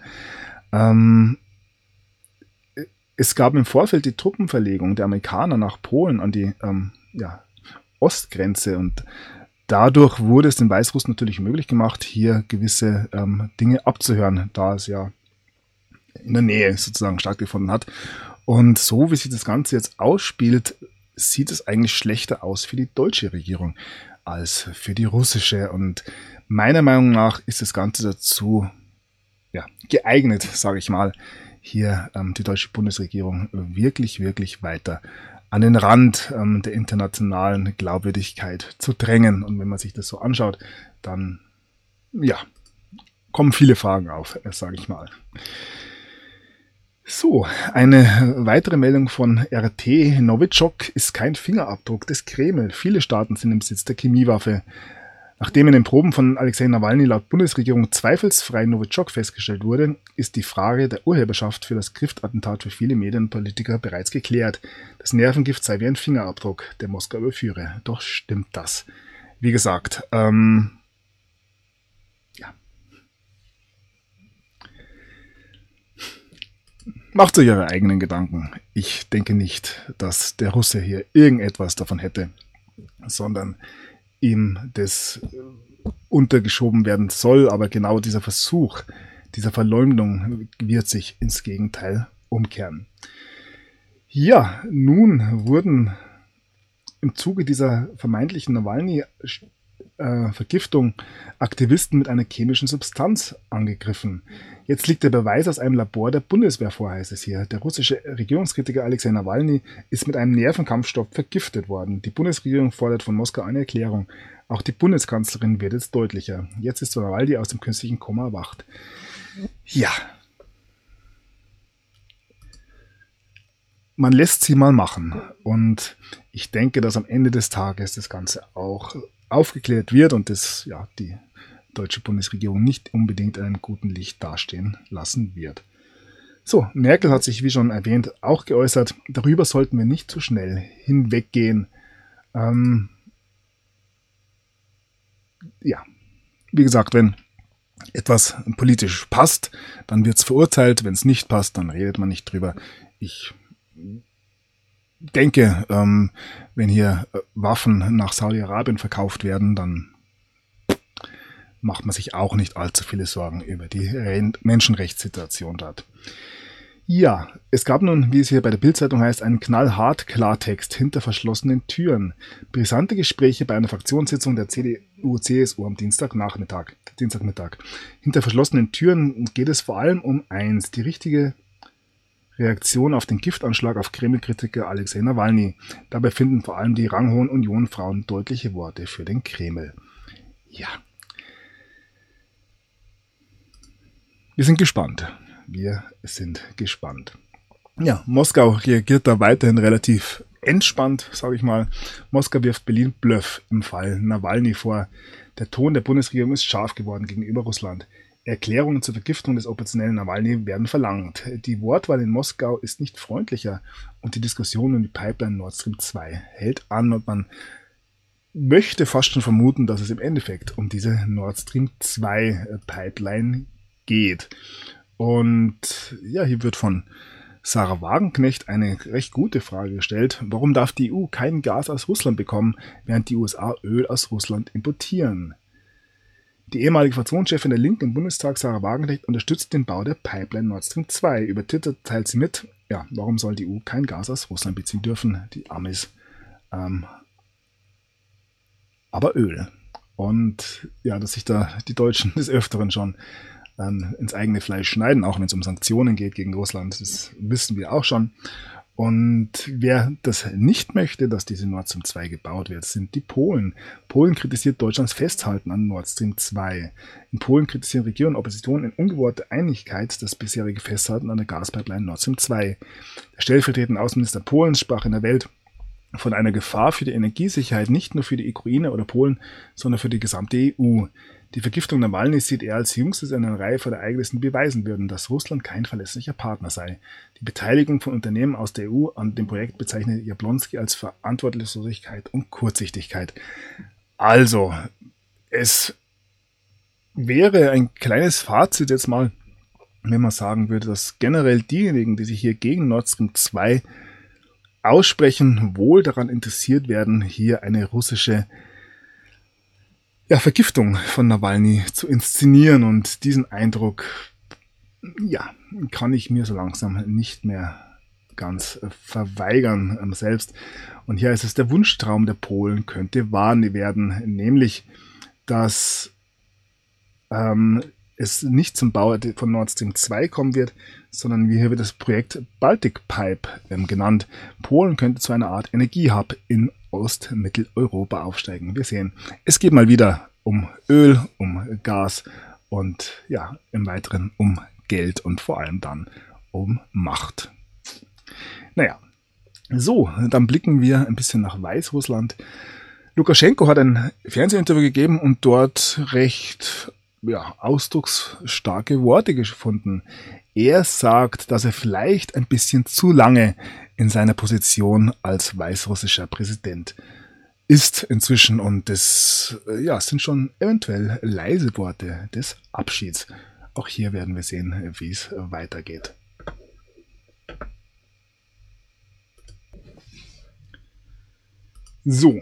Es gab im Vorfeld die Truppenverlegung der Amerikaner nach Polen an die Ostgrenze und dadurch wurde es den Weißrussen natürlich möglich gemacht, hier gewisse Dinge abzuhören, da es ja in der Nähe sozusagen stattgefunden hat. Und so wie sich das Ganze jetzt ausspielt, sieht es eigentlich schlechter aus für die deutsche Regierung als für die russische. Und meiner Meinung nach ist das Ganze dazu geeignet, sage ich mal, hier die deutsche Bundesregierung wirklich, wirklich weiter an den Rand der internationalen Glaubwürdigkeit zu drängen. Und wenn man sich das so anschaut, dann kommen viele Fragen auf, sage ich mal. So, eine weitere Meldung von RT. Novichok ist kein Fingerabdruck des Kreml. Viele Staaten sind im Besitz der Chemiewaffe. Nachdem in den Proben von Alexei Nawalny laut Bundesregierung zweifelsfrei Novichok festgestellt wurde, ist die Frage der Urheberschaft für das Giftattentat für viele Medien und Politiker bereits geklärt. Das Nervengift sei wie ein Fingerabdruck, der Moskau überführe. Doch stimmt das? Wie gesagt, macht euch eure eigenen Gedanken. Ich denke nicht, dass der Russe hier irgendetwas davon hätte, sondern ihm das untergeschoben werden soll. Aber genau dieser Versuch, dieser Verleumdung wird sich ins Gegenteil umkehren. Ja, nun wurden im Zuge dieser vermeintlichen Nawalny-Vergiftung Aktivisten mit einer chemischen Substanz angegriffen. Jetzt liegt der Beweis aus einem Labor der Bundeswehr vor, heißt es hier. Der russische Regierungskritiker Alexei Nawalny ist mit einem Nervenkampfstoff vergiftet worden. Die Bundesregierung fordert von Moskau eine Erklärung. Auch die Bundeskanzlerin wird jetzt deutlicher. Jetzt ist Nawalny aus dem künstlichen Koma erwacht. Ja. Man lässt sie mal machen. Und ich denke, dass am Ende des Tages das Ganze auch aufgeklärt wird und das, die deutsche Bundesregierung nicht unbedingt in einem guten Licht dastehen lassen wird. So, Merkel hat sich, wie schon erwähnt, auch geäußert. Darüber sollten wir nicht zu schnell hinweggehen. Wie gesagt, wenn etwas politisch passt, dann wird es verurteilt. Wenn es nicht passt, dann redet man nicht drüber. Ich denke, wenn hier Waffen nach Saudi-Arabien verkauft werden, dann macht man sich auch nicht allzu viele Sorgen über die Menschenrechtssituation dort. Ja, es gab nun, wie es hier bei der Bild-Zeitung heißt, einen knallhart Klartext hinter verschlossenen Türen. Brisante Gespräche bei einer Fraktionssitzung der CDU-CSU am Dienstagmittag. Hinter verschlossenen Türen geht es vor allem um eins, die richtige Reaktion auf den Giftanschlag auf Kreml-Kritiker Alexei Nawalny. Dabei finden vor allem die ranghohen Union-Frauen deutliche Worte für den Kreml. Ja. Wir sind gespannt. Ja, Moskau reagiert da weiterhin relativ entspannt, sage ich mal. Moskau wirft Berlin Bluff im Fall Nawalny vor. Der Ton der Bundesregierung ist scharf geworden gegenüber Russland. Erklärungen zur Vergiftung des oppositionellen Nawalny werden verlangt. Die Wortwahl in Moskau ist nicht freundlicher und die Diskussion um die Pipeline Nord Stream 2 hält an und man möchte fast schon vermuten, dass es im Endeffekt um diese Nord Stream 2 Pipeline geht. Und ja, hier wird von Sarah Wagenknecht eine recht gute Frage gestellt. Warum darf die EU kein Gas aus Russland bekommen, während die USA Öl aus Russland importieren? Die ehemalige Fraktionschefin der Linken im Bundestag, Sarah Wagenknecht, unterstützt den Bau der Pipeline Nord Stream 2. Über Twitter teilt sie mit, ja, warum soll die EU kein Gas aus Russland beziehen dürfen? Die Amis aber Öl. Und ja, dass sich da die Deutschen des Öfteren schon ins eigene Fleisch schneiden, auch wenn es um Sanktionen geht gegen Russland, das wissen wir auch schon. Und wer das nicht möchte, dass diese Nord Stream 2 gebaut wird, sind die Polen. Polen kritisiert Deutschlands Festhalten an Nord Stream 2. In Polen kritisieren Regierung und Opposition in ungewollter Einigkeit das bisherige Festhalten an der Gaspipeline Nord Stream 2. Der stellvertretende Außenminister Polens sprach in der Welt von einer Gefahr für die Energiesicherheit nicht nur für die Ukraine oder Polen, sondern für die gesamte EU. Die Vergiftung Nawalny sieht er als jüngstes in einer Reihe von Ereignissen, die beweisen würden, dass Russland kein verlässlicher Partner sei. Die Beteiligung von Unternehmen aus der EU an dem Projekt bezeichnet Jablonski als Verantwortungslosigkeit und Kurzsichtigkeit. Also, es wäre ein kleines Fazit jetzt mal, wenn man sagen würde, dass generell diejenigen, die sich hier gegen Nord Stream 2 aussprechen, wohl daran interessiert werden, hier eine russische Vergiftung von Nawalny zu inszenieren, und diesen Eindruck, ja, kann ich mir so langsam nicht mehr ganz verweigern selbst. Und hier ist es, der Wunschtraum der Polen könnte wahr werden, nämlich, dass es nicht zum Bau von Nord Stream 2 kommen wird, sondern hier wird das Projekt Baltic Pipe genannt. Polen könnte zu einer Art Energiehub in Ostmitteleuropa aufsteigen. Wir sehen, es geht mal wieder um Öl, um Gas und ja, im Weiteren um Geld und vor allem dann um Macht. Naja, so, dann blicken wir ein bisschen nach Weißrussland. Lukaschenko hat ein Fernsehinterview gegeben und dort recht ausdrucksstarke Worte gefunden. Er sagt, dass er vielleicht ein bisschen zu lange in seiner Position als weißrussischer Präsident ist inzwischen, und das sind schon eventuell leise Worte des Abschieds. Auch hier werden wir sehen, wie es weitergeht. So.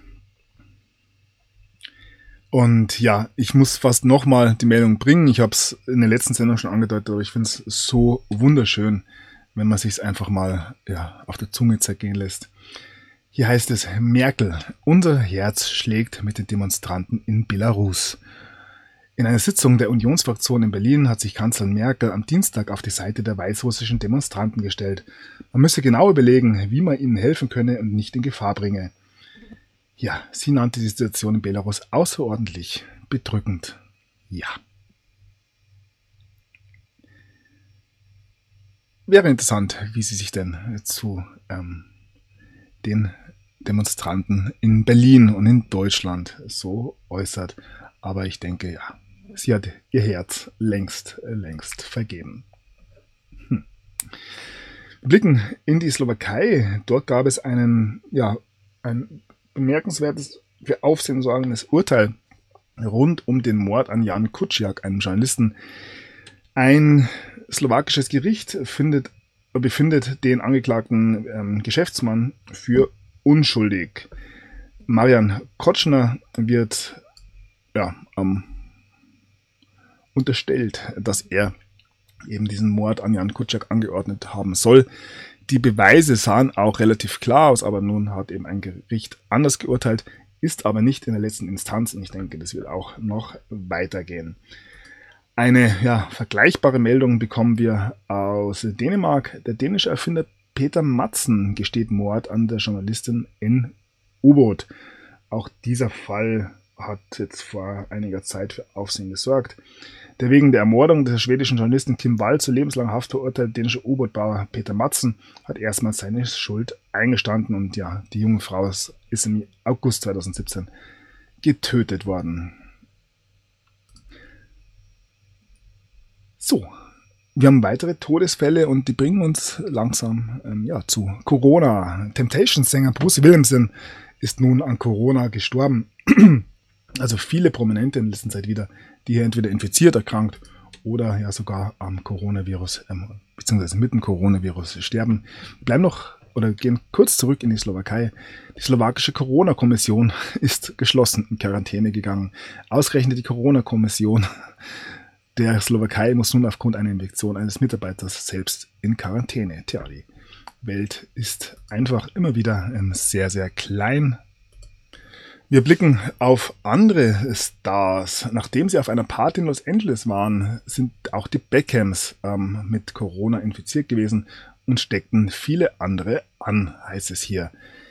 Und ja, ich muss fast nochmal die Meldung bringen. Ich habe es in der letzten Sendung schon angedeutet, aber ich finde es so wunderschön, wenn man sich es einfach mal auf der Zunge zergehen lässt. Hier heißt es: Merkel, unser Herz schlägt mit den Demonstranten in Belarus. In einer Sitzung der Unionsfraktion in Berlin hat sich Kanzlerin Merkel am Dienstag auf die Seite der weißrussischen Demonstranten gestellt. Man müsse genau überlegen, wie man ihnen helfen könne und nicht in Gefahr bringe. Ja, sie nannte die Situation in Belarus außerordentlich bedrückend. Ja. Wäre interessant, wie sie sich denn zu den Demonstranten in Berlin und in Deutschland so äußert. Aber ich denke, ja, sie hat ihr Herz längst vergeben. Wir blicken in die Slowakei. Dort gab es ein bemerkenswertes, für Aufsehen sorgendes Urteil rund um den Mord an Jan Kuciak, einem Journalisten. Ein slowakisches Gericht befindet den angeklagten Geschäftsmann für unschuldig. Marian Kotschner wird unterstellt, dass er eben diesen Mord an Jan Kuciak angeordnet haben soll. Die Beweise sahen auch relativ klar aus, aber nun hat eben ein Gericht anders geurteilt, ist aber nicht in der letzten Instanz, und ich denke, das wird auch noch weitergehen. Eine vergleichbare Meldung bekommen wir aus Dänemark. Der dänische Erfinder Peter Madsen gesteht Mord an der Journalistin in U-Boot. Auch dieser Fall hat jetzt vor einiger Zeit für Aufsehen gesorgt. Der wegen der Ermordung des schwedischen Journalisten Kim Wall zu lebenslanger Haft verurteilte dänische U-Boot-Bauer Peter Madsen hat erstmals seine Schuld eingestanden, und die junge Frau ist im August 2017 getötet worden. So, wir haben weitere Todesfälle und die bringen uns langsam zu Corona. Temptations-Sänger Bruce Williamson ist nun an Corona gestorben. Also viele Prominente in letzter Zeit wieder, die hier entweder infiziert, erkrankt oder ja sogar am Coronavirus, beziehungsweise mit dem Coronavirus sterben. Wir bleiben noch oder gehen kurz zurück in die Slowakei. Die slowakische Corona-Kommission ist geschlossen in Quarantäne gegangen. Ausgerechnet die Corona-Kommission der Slowakei muss nun aufgrund einer Infektion eines Mitarbeiters selbst in Quarantäne. Tja, die Welt ist einfach immer wieder sehr, sehr klein. Wir blicken auf andere Stars. Nachdem sie auf einer Party in Los Angeles waren, sind auch die Beckhams mit Corona infiziert gewesen und steckten viele andere an, heißt es hier.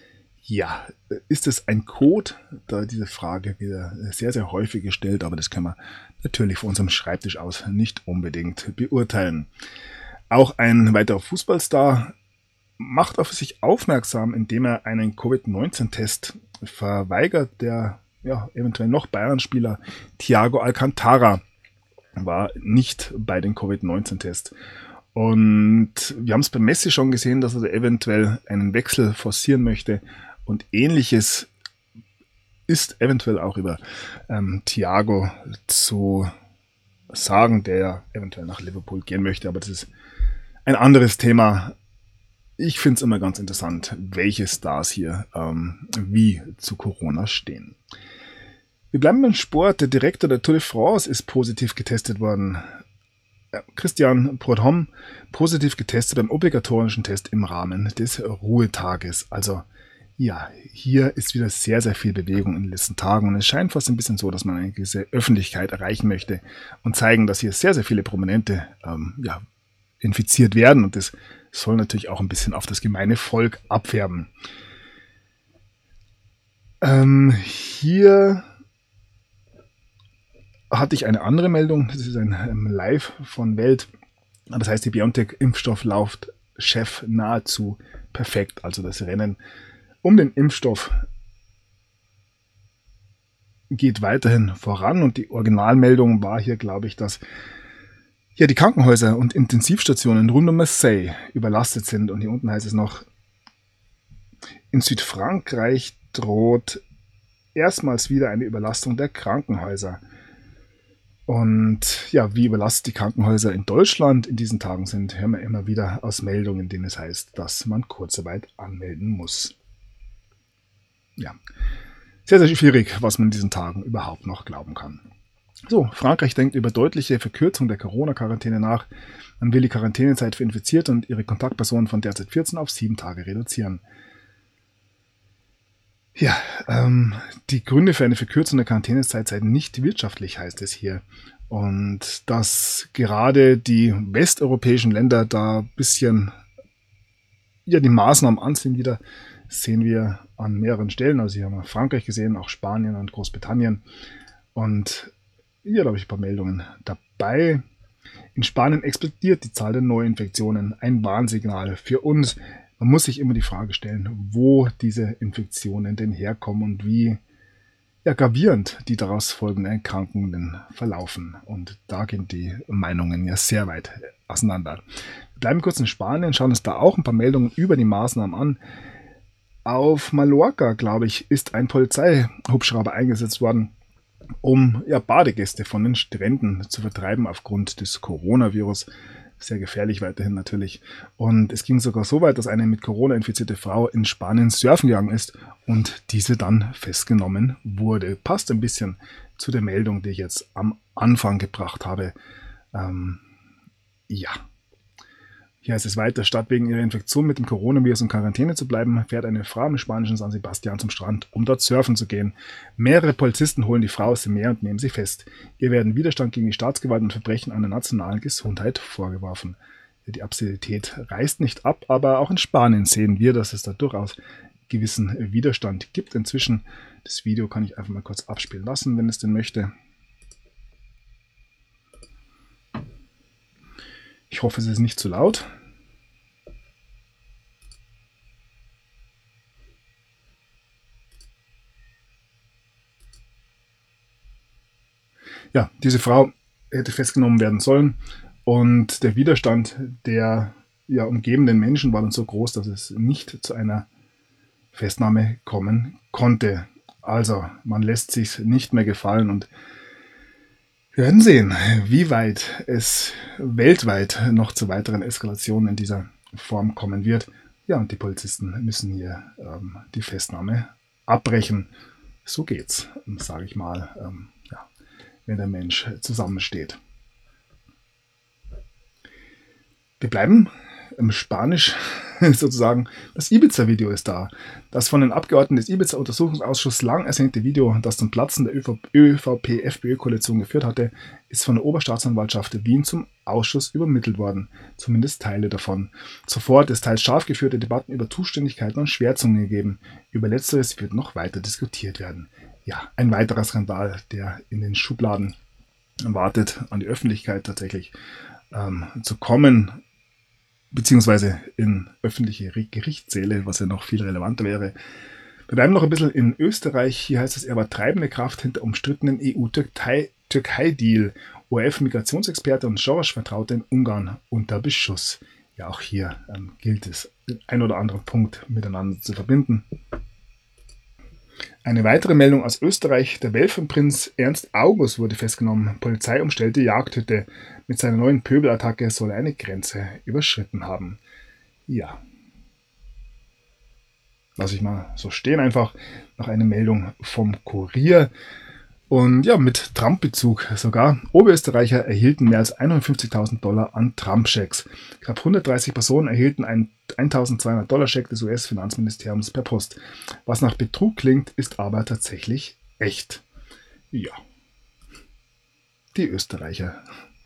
Ja, ist es ein Code? Da diese Frage wieder sehr, sehr häufig gestellt, aber das können wir natürlich von unserem Schreibtisch aus nicht unbedingt beurteilen. Auch ein weiterer Fußballstar macht auf sich aufmerksam, indem er einen Covid-19-Test verweigert. Der eventuell noch Bayern-Spieler Thiago Alcantara war nicht bei den Covid-19-Tests. Und wir haben es bei Messi schon gesehen, dass er eventuell einen Wechsel forcieren möchte. Und Ähnliches ist eventuell auch über Thiago zu sagen, der eventuell nach Liverpool gehen möchte. Aber das ist ein anderes Thema. Ich finde es immer ganz interessant, welche Stars hier wie zu Corona stehen. Wir bleiben beim Sport. Der Direktor der Tour de France ist positiv getestet worden. Christian Prudhomme positiv getestet beim obligatorischen Test im Rahmen des Ruhetages. Also ja, hier ist wieder sehr, sehr viel Bewegung in den letzten Tagen und es scheint fast ein bisschen so, dass man eine gewisse Öffentlichkeit erreichen möchte und zeigen, dass hier sehr, sehr viele Prominente infiziert werden und das soll natürlich auch ein bisschen auf das gemeine Volk abfärben. Hier hatte ich eine andere Meldung, das ist ein Live von Welt, das heißt, die BioNTech-Impfstoff läuft Chef nahezu perfekt, also das Rennen um den Impfstoff geht weiterhin voran und die Originalmeldung war hier, glaube ich, dass ja die Krankenhäuser und Intensivstationen rund um Marseille überlastet sind und hier unten heißt es noch, in Südfrankreich droht erstmals wieder eine Überlastung der Krankenhäuser. Und ja, wie überlastet die Krankenhäuser in Deutschland in diesen Tagen sind, hören wir immer wieder aus Meldungen, in denen es heißt, dass man Kurzarbeit anmelden muss. Ja, sehr, sehr schwierig, was man in diesen Tagen überhaupt noch glauben kann. So, Frankreich denkt über deutliche Verkürzung der Corona-Quarantäne nach. Man will die Quarantänezeit für Infizierte und ihre Kontaktpersonen von derzeit 14 auf 7 Tage reduzieren. Ja, die Gründe für eine Verkürzung der Quarantänezeit seien nicht wirtschaftlich, heißt es hier. Und dass gerade die westeuropäischen Länder da ein bisschen die Maßnahmen anziehen wieder, sehen wir an mehreren Stellen. Also hier haben wir Frankreich gesehen, auch Spanien und Großbritannien. Und hier habe ich ein paar Meldungen dabei. In Spanien explodiert die Zahl der Neuinfektionen. Ein Warnsignal für uns. Man muss sich immer die Frage stellen, wo diese Infektionen denn herkommen und wie gravierend die daraus folgenden Erkrankungen verlaufen. Und da gehen die Meinungen ja sehr weit auseinander. Wir bleiben kurz in Spanien, schauen uns da auch ein paar Meldungen über die Maßnahmen an. Auf Mallorca, glaube ich, ist ein Polizeihubschrauber eingesetzt worden, um Badegäste von den Stränden zu vertreiben aufgrund des Coronavirus. Sehr gefährlich weiterhin natürlich. Und es ging sogar so weit, dass eine mit Corona infizierte Frau in Spanien surfen gegangen ist und diese dann festgenommen wurde. Passt ein bisschen zu der Meldung, die ich jetzt am Anfang gebracht habe. Hier heißt es weiter, statt wegen ihrer Infektion mit dem Coronavirus in Quarantäne zu bleiben, fährt eine Frau im spanischen San Sebastian zum Strand, um dort surfen zu gehen. Mehrere Polizisten holen die Frau aus dem Meer und nehmen sie fest. Ihr werden Widerstand gegen die Staatsgewalt und Verbrechen an der nationalen Gesundheit vorgeworfen. Die Absurdität reißt nicht ab, aber auch in Spanien sehen wir, dass es da durchaus gewissen Widerstand gibt. Inzwischen, das Video kann ich einfach mal kurz abspielen lassen, wenn es denn möchte. Ich hoffe, es ist nicht zu laut. Ja, diese Frau hätte festgenommen werden sollen Und der Widerstand der umgebenden Menschen war dann so groß, dass es nicht zu einer Festnahme kommen konnte. Also man lässt sich nicht mehr gefallen und wir werden sehen, wie weit es weltweit noch zu weiteren Eskalationen in dieser Form kommen wird. Ja, und die Polizisten müssen hier die Festnahme abbrechen. So geht's, sage ich mal, wenn der Mensch zusammensteht. Wir bleiben im Spanisch sozusagen. Das Ibiza-Video ist da. Das von den Abgeordneten des Ibiza-Untersuchungsausschusses lang ersehnte Video, das zum Platzen der ÖVP-FPÖ-Koalition geführt hatte, ist von der Oberstaatsanwaltschaft Wien zum Ausschuss übermittelt worden. Zumindest Teile davon. Zuvor hat es teils scharf geführte Debatten über Zuständigkeiten und Schwärzungen gegeben. Über Letzteres wird noch weiter diskutiert werden. Ja, ein weiterer Skandal, der in den Schubladen wartet, an die Öffentlichkeit tatsächlich zu kommen, beziehungsweise in öffentliche Gerichtssäle, was ja noch viel relevanter wäre. Wir bleiben noch ein bisschen in Österreich. Hier heißt es, er war treibende Kraft hinter umstrittenen EU-Türkei-Deal. ORF-Migrationsexperte und Soros-Vertraute in Ungarn unter Beschuss. Ja, auch hier gilt es, den ein oder anderen Punkt miteinander zu verbinden. Eine weitere Meldung aus Österreich. Der Welfenprinz Ernst August wurde festgenommen. Polizei umstellte Jagdhütte. Mit seiner neuen Pöbelattacke soll er eine Grenze überschritten haben. Ja. Lass ich mal so stehen einfach. Noch eine Meldung vom Kurier. Und ja, mit Trump-Bezug sogar. Oberösterreicher erhielten mehr als $150.000 an Trump-Schecks. Knapp 130 Personen erhielten einen $1.200-Scheck des US-Finanzministeriums per Post. Was nach Betrug klingt, ist aber tatsächlich echt. Ja. Die Österreicher.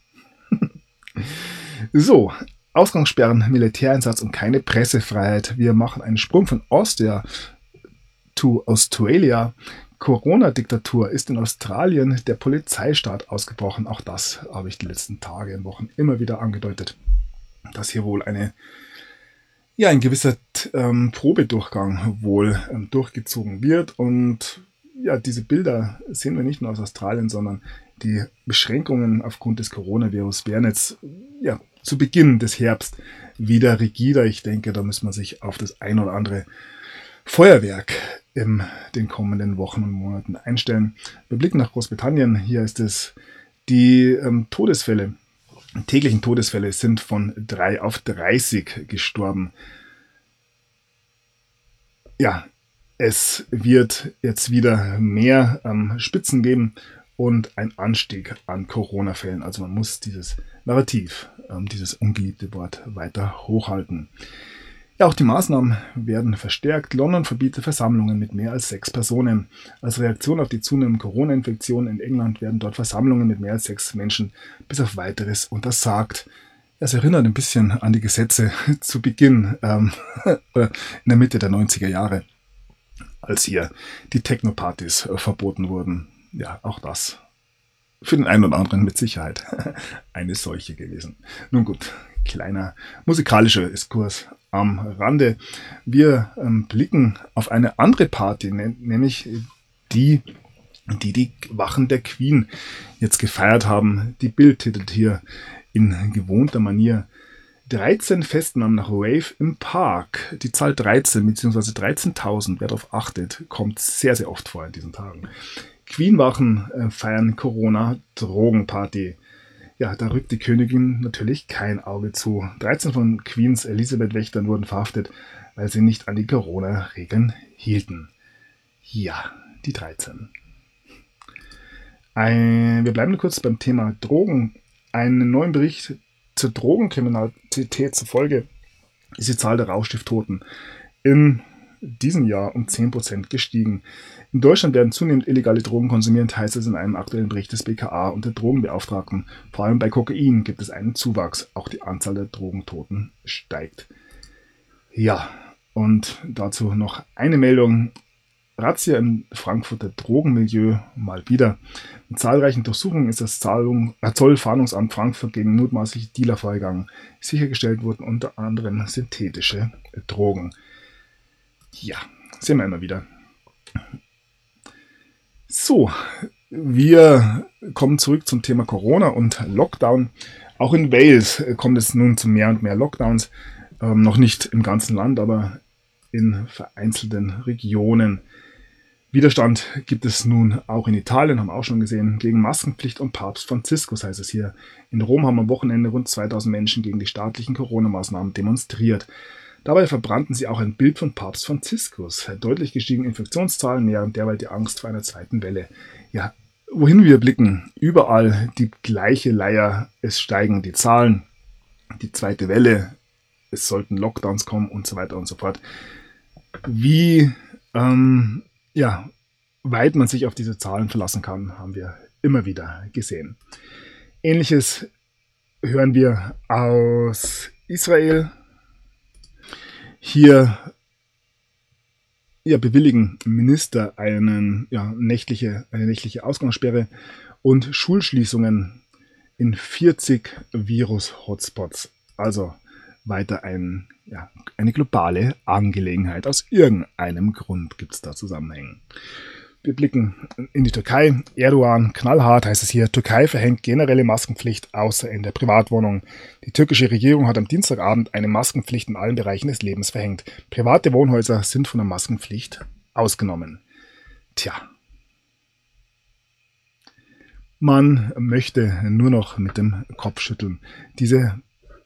So, Ausgangssperren, Militäreinsatz und keine Pressefreiheit. Wir machen einen Sprung von Austria to Australia. Corona-Diktatur ist in Australien der Polizeistaat ausgebrochen. Auch das habe ich die letzten Tage und Wochen immer wieder angedeutet, dass hier wohl ein gewisser Probedurchgang wohl durchgezogen wird. Und ja, diese Bilder sehen wir nicht nur aus Australien, sondern die Beschränkungen aufgrund des Coronavirus werden jetzt zu Beginn des Herbst wieder rigider. Ich denke, da muss man sich auf das ein oder andere Feuerwerk in den kommenden Wochen und Monaten einstellen. Wir blicken nach Großbritannien. Hier ist es, die täglichen Todesfälle sind von 3 auf 30 gestorben. Ja, es wird jetzt wieder mehr Spitzen geben und ein Anstieg an Corona-Fällen. Also man muss dieses Narrativ, dieses ungeliebte Wort weiter hochhalten. Ja, auch die Maßnahmen werden verstärkt. London verbietet Versammlungen mit mehr als 6 Personen. Als Reaktion auf die zunehmenden Corona-Infektionen in England werden dort Versammlungen mit mehr als 6 Menschen bis auf weiteres untersagt. Es erinnert ein bisschen an die Gesetze zu Beginn oder in der Mitte der 90er Jahre, als hier die Techno-Partys verboten wurden. Ja, auch das für den einen oder anderen mit Sicherheit eine Seuche gewesen. Nun gut, kleiner musikalischer Exkurs am Rande. Wir blicken auf eine andere Party, nämlich die Wachen der Queen jetzt gefeiert haben. Die Bild titelt hier in gewohnter Manier: 13 Festnahmen nach Rave im Park. Die Zahl 13 bzw. 13.000, wer darauf achtet, kommt sehr, sehr oft vor in diesen Tagen. Queen-Wachen feiern Corona-Drogenparty. Ja, da rückt die Königin natürlich kein Auge zu. 13 von Queens Elisabeth-Wächtern wurden verhaftet, weil sie nicht an die Corona-Regeln hielten. Ja, die 13. Wir bleiben kurz beim Thema Drogen. Einen neuen Bericht zur Drogenkriminalität zufolge ist die Zahl der Rauschgifttoten in diesem Jahr um 10% gestiegen. In Deutschland werden zunehmend illegale Drogen konsumiert, heißt es in einem aktuellen Bericht des BKA und der Drogenbeauftragten. Vor allem bei Kokain gibt es einen Zuwachs. Auch die Anzahl der Drogentoten steigt. Ja, und dazu noch eine Meldung. Razzia im Frankfurter Drogenmilieu mal wieder. Mit zahlreichen Durchsuchungen ist das Zollfahndungsamt Frankfurt gegen mutmaßliche Dealer vorgegangen. Sichergestellt wurden unter anderem synthetische Drogen. Ja, sehen wir immer wieder. So, Wir kommen zurück zum Thema Corona und Lockdown. Auch in Wales kommt es nun zu mehr und mehr Lockdowns. Noch nicht im ganzen Land, aber in vereinzelten Regionen. Widerstand gibt es nun auch in Italien, haben wir auch schon gesehen, gegen Maskenpflicht und Papst Franziskus, heißt es hier. In Rom haben am Wochenende rund 2000 Menschen gegen die staatlichen Corona-Maßnahmen demonstriert. Dabei verbrannten sie auch ein Bild von Papst Franziskus. Deutlich gestiegene Infektionszahlen nähren derweil die Angst vor einer zweiten Welle. Ja, wohin wir blicken, überall die gleiche Leier. Es steigen die Zahlen, die zweite Welle, es sollten Lockdowns kommen und so weiter und so fort. Wie weit man sich auf diese Zahlen verlassen kann, haben wir immer wieder gesehen. Ähnliches hören wir aus Israel. Hier bewilligen Minister eine nächtliche Ausgangssperre und Schulschließungen in 40 Virus-Hotspots. Also weiter eine globale Angelegenheit. Aus irgendeinem Grund gibt es da Zusammenhänge. Wir blicken in die Türkei. Erdogan, knallhart heißt es hier, Türkei verhängt generelle Maskenpflicht außer in der Privatwohnung. Die türkische Regierung hat am Dienstagabend eine Maskenpflicht in allen Bereichen des Lebens verhängt. Private Wohnhäuser sind von der Maskenpflicht ausgenommen. Tja. Man möchte nur noch mit dem Kopf schütteln. Diese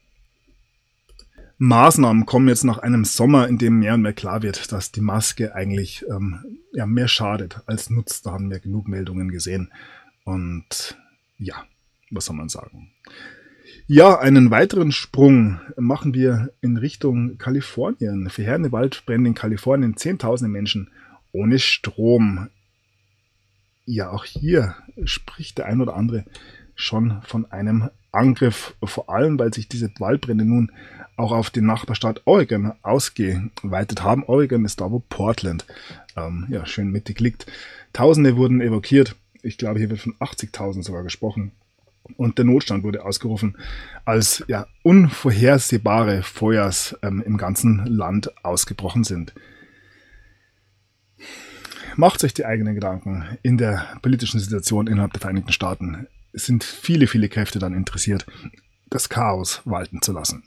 Maßnahmen kommen jetzt nach einem Sommer, in dem mehr und mehr klar wird, dass die Maske eigentlich mehr schadet als nutzt. Da haben wir genug Meldungen gesehen. Und ja, was soll man sagen? Ja, einen weiteren Sprung machen wir in Richtung Kalifornien. Verheerende Waldbrände in Kalifornien, Zehntausende Menschen ohne Strom. Ja, auch hier spricht der ein oder andere schon von einem Angriff, vor allem weil sich diese Waldbrände nun auch auf den Nachbarstaat Oregon ausgeweitet haben. Oregon ist da, wo Portland schön mittig liegt. Tausende wurden evakuiert. Ich glaube, hier wird von 80.000 sogar gesprochen. Und der Notstand wurde ausgerufen, als unvorhersehbare Feuers im ganzen Land ausgebrochen sind. Macht euch die eigenen Gedanken in der politischen Situation innerhalb der Vereinigten Staaten. Es sind viele, viele Kräfte dann interessiert, das Chaos walten zu lassen.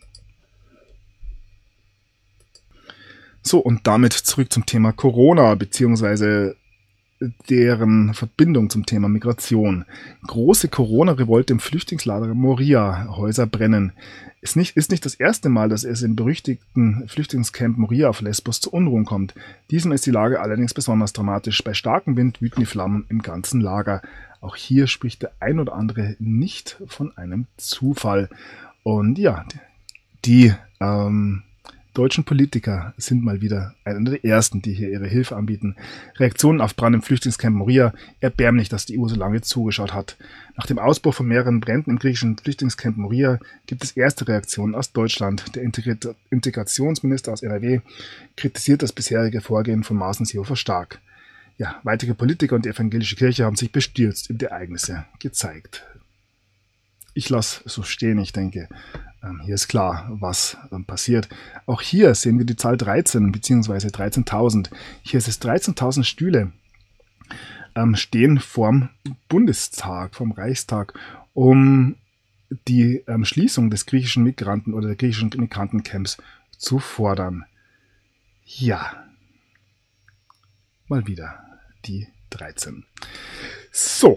So, und damit zurück zum Thema Corona, beziehungsweise deren Verbindung zum Thema Migration. Große Corona-Revolte im Flüchtlingslager Moria, Häuser brennen. Ist nicht das erste Mal, dass es im berüchtigten Flüchtlingscamp Moria auf Lesbos zu Unruhen kommt. Diesmal ist die Lage allerdings besonders dramatisch. Bei starkem Wind wüten die Flammen im ganzen Lager. Auch hier spricht der ein oder andere nicht von einem Zufall. Und ja, die deutschen Politiker sind mal wieder einer der ersten, die hier ihre Hilfe anbieten. Reaktionen auf Brand im Flüchtlingscamp Moria. Erbärmlich, dass die EU so lange zugeschaut hat. Nach dem Ausbruch von mehreren Bränden im griechischen Flüchtlingscamp Moria gibt es erste Reaktionen aus Deutschland. Der Integrationsminister aus NRW kritisiert das bisherige Vorgehen von Maßen Seehofer stark. Ja, weitere Politiker und die evangelische Kirche haben sich bestürzt über die Ereignisse gezeigt. Ich lasse es so stehen, ich denke, hier ist klar, was passiert. Auch hier sehen wir die Zahl 13 bzw. 13.000. Hier ist es 13.000 Stühle stehen vorm Bundestag, vom Reichstag, um die Schließung des griechischen Migranten oder der griechischen Migrantencamps zu fordern. Ja, mal wieder die 13. So,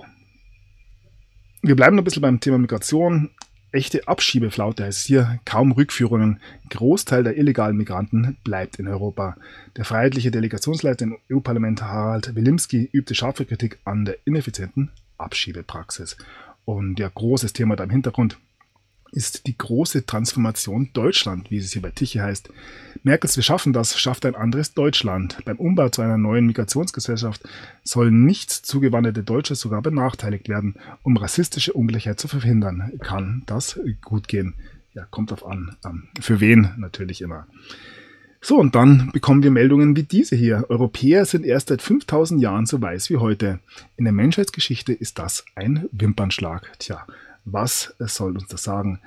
wir bleiben noch ein bisschen beim Thema Migration. Echte Abschiebeflaute heißt es hier, kaum Rückführungen. Großteil der illegalen Migranten bleibt in Europa. Der freiheitliche Delegationsleiter im EU-Parlament Harald Wilimski übte scharfe Kritik an der ineffizienten Abschiebepraxis. Und ja, großes Thema da im Hintergrund ist die große Transformation Deutschland, wie es hier bei Tichy heißt. Merkels "Wir schaffen das" schafft ein anderes Deutschland. Beim Umbau zu einer neuen Migrationsgesellschaft sollen nicht zugewanderte Deutsche sogar benachteiligt werden, um rassistische Ungleichheit zu verhindern. Kann das gut gehen? Ja, kommt drauf an. Für wen natürlich immer. So, und dann bekommen wir Meldungen wie diese hier. Europäer sind erst seit 5000 Jahren so weiß wie heute. In der Menschheitsgeschichte ist das ein Wimpernschlag. Tja, was soll uns das sagen?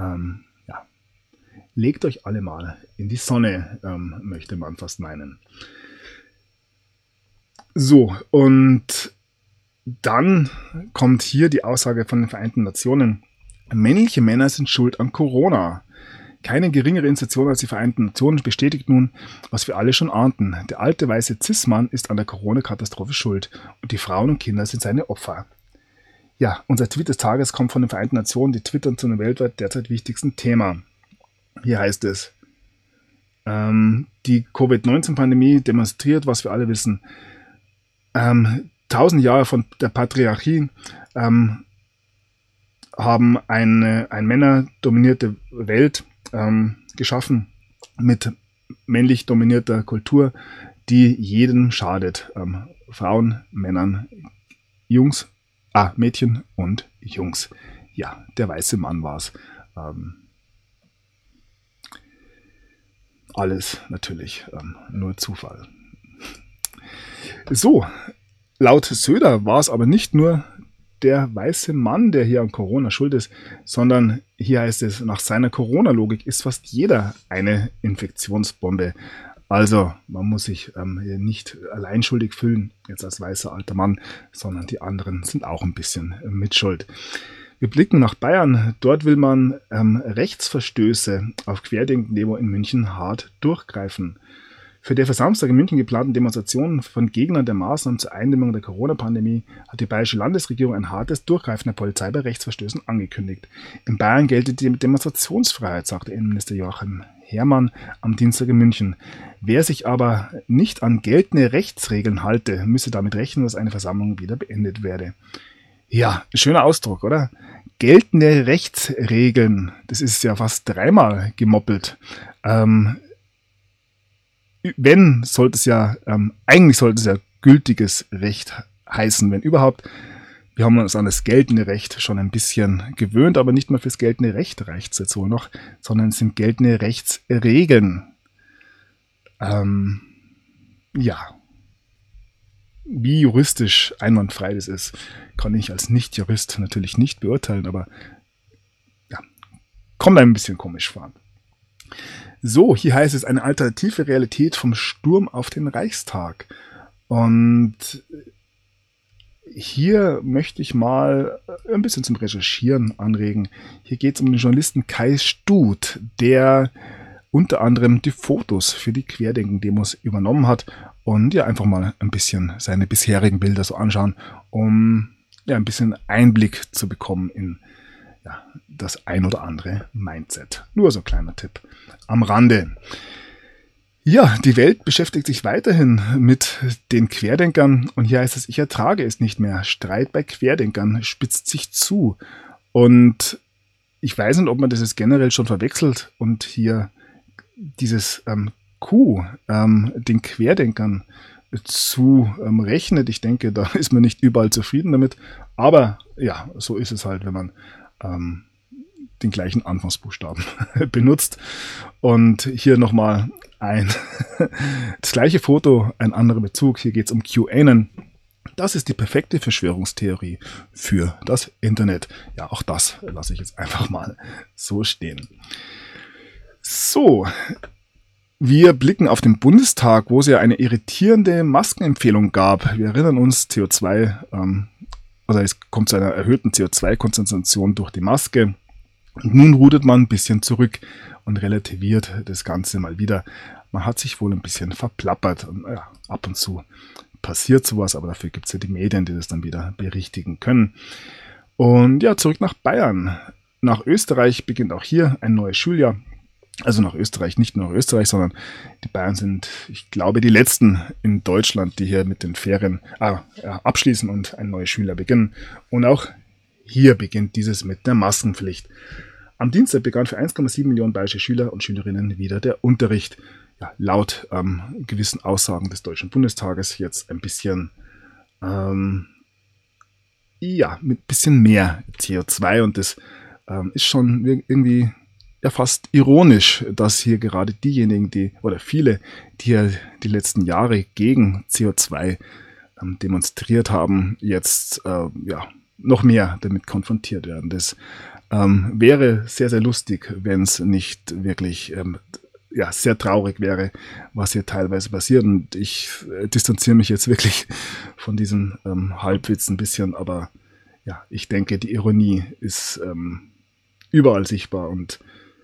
Legt euch alle mal in die Sonne, möchte man fast meinen. So, und Dann kommt hier die Aussage von den Vereinten Nationen. Männliche Männer sind schuld an Corona. Keine geringere Institution als die Vereinten Nationen bestätigt nun, was wir alle schon ahnten. Der alte weiße Cis-Mann ist an der Corona-Katastrophe schuld und die Frauen und Kinder sind seine Opfer. Ja, unser Tweet des Tages kommt von den Vereinten Nationen, die twittern zu einem weltweit derzeit wichtigsten Thema. Hier heißt es, die Covid-19-Pandemie demonstriert, was wir alle wissen. 1000 Jahre von der Patriarchie haben eine männerdominierte Welt geschaffen mit männlich dominierter Kultur, die jedem schadet. Frauen, Männern, Jungs, Mädchen und Jungs. Ja, der weiße Mann war es. Alles natürlich nur Zufall. So, laut Söder war es aber nicht nur der weiße Mann, der hier an Corona schuld ist, sondern hier heißt es, nach seiner Corona-Logik ist fast jeder eine Infektionsbombe. Also man muss sich hier nicht allein schuldig fühlen, jetzt als weißer alter Mann, sondern die anderen sind auch ein bisschen mitschuld. Wir blicken nach Bayern. Dort will man Rechtsverstöße auf Querdenken-Demo in München hart durchgreifen. Für die für Samstag in München geplanten Demonstrationen von Gegnern der Maßnahmen zur Eindämmung der Corona-Pandemie hat die bayerische Landesregierung ein hartes Durchgreifen der Polizei bei Rechtsverstößen angekündigt. In Bayern gelte die Demonstrationsfreiheit, sagte Innenminister Joachim Herrmann am Dienstag in München. Wer sich aber nicht an geltende Rechtsregeln halte, müsse damit rechnen, dass eine Versammlung wieder beendet werde. Ja, schöner Ausdruck, oder? Geltende Rechtsregeln, das ist ja fast dreimal gemoppelt. Eigentlich sollte es ja gültiges Recht heißen, wenn überhaupt. Wir haben uns an das geltende Recht schon ein bisschen gewöhnt, aber nicht mehr fürs geltende Recht reicht es jetzt wohl noch, sondern es sind geltende Rechtsregeln. Ja. Wie juristisch einwandfrei das ist, kann ich als Nicht-Jurist natürlich nicht beurteilen, aber ja, kommt ein bisschen komisch vor. So, hier heißt es eine alternative Realität vom Sturm auf den Reichstag. Und hier möchte ich mal ein bisschen zum Recherchieren anregen. Hier geht es um den Journalisten Kai Stut, der unter anderem die Fotos für die Querdenken-Demos übernommen hat und ja einfach mal ein bisschen seine bisherigen Bilder so anschauen, um ja ein bisschen Einblick zu bekommen in das ein oder andere Mindset. Nur so ein kleiner Tipp am Rande. Ja, die Welt beschäftigt sich weiterhin mit den Querdenkern und hier heißt es, ich ertrage es nicht mehr. Streit bei Querdenkern spitzt sich zu. Und ich weiß nicht, ob man das jetzt generell schon verwechselt und hier dieses Q den Querdenkern zu rechnet. Ich denke, da ist man nicht überall zufrieden damit. Aber ja, so ist es halt, wenn man den gleichen Anfangsbuchstaben benutzt. Und hier nochmal das gleiche Foto, ein anderer Bezug. Hier geht es um QAnon. Das ist die perfekte Verschwörungstheorie für das Internet. Ja, auch das lasse ich jetzt einfach mal so stehen. So, wir blicken auf den Bundestag, wo es ja eine irritierende Maskenempfehlung gab. Wir erinnern uns, es kommt zu einer erhöhten CO2-Konzentration durch die Maske. Und nun rudert man ein bisschen zurück und relativiert das Ganze mal wieder. Man hat sich wohl ein bisschen verplappert. Und, ja, ab und zu passiert sowas, aber dafür gibt es ja die Medien, die das dann wieder berichtigen können. Und ja, zurück nach Bayern. Nach Österreich beginnt auch hier ein neues Schuljahr. Also nach Österreich, nicht nur nach Österreich, sondern die Bayern sind, ich glaube, die letzten in Deutschland, die hier mit den Ferien abschließen und ein neues Schuljahr beginnen. Und auch hier beginnt dieses mit der Maskenpflicht. Am Dienstag begann für 1,7 Millionen bayerische Schüler und Schülerinnen wieder der Unterricht. Ja, laut gewissen Aussagen des Deutschen Bundestages jetzt ein bisschen, mit ein bisschen mehr CO2 und das ist schon irgendwie ja fast ironisch, dass hier gerade diejenigen, viele, die ja die letzten Jahre gegen CO2 demonstriert haben, jetzt noch mehr damit konfrontiert werden. Das wäre sehr, sehr lustig, wenn es nicht wirklich ja, sehr traurig wäre, was hier teilweise passiert. Und ich distanziere mich jetzt wirklich von diesem Halbwitz ein bisschen, aber ja, ich denke, die Ironie ist überall sichtbar und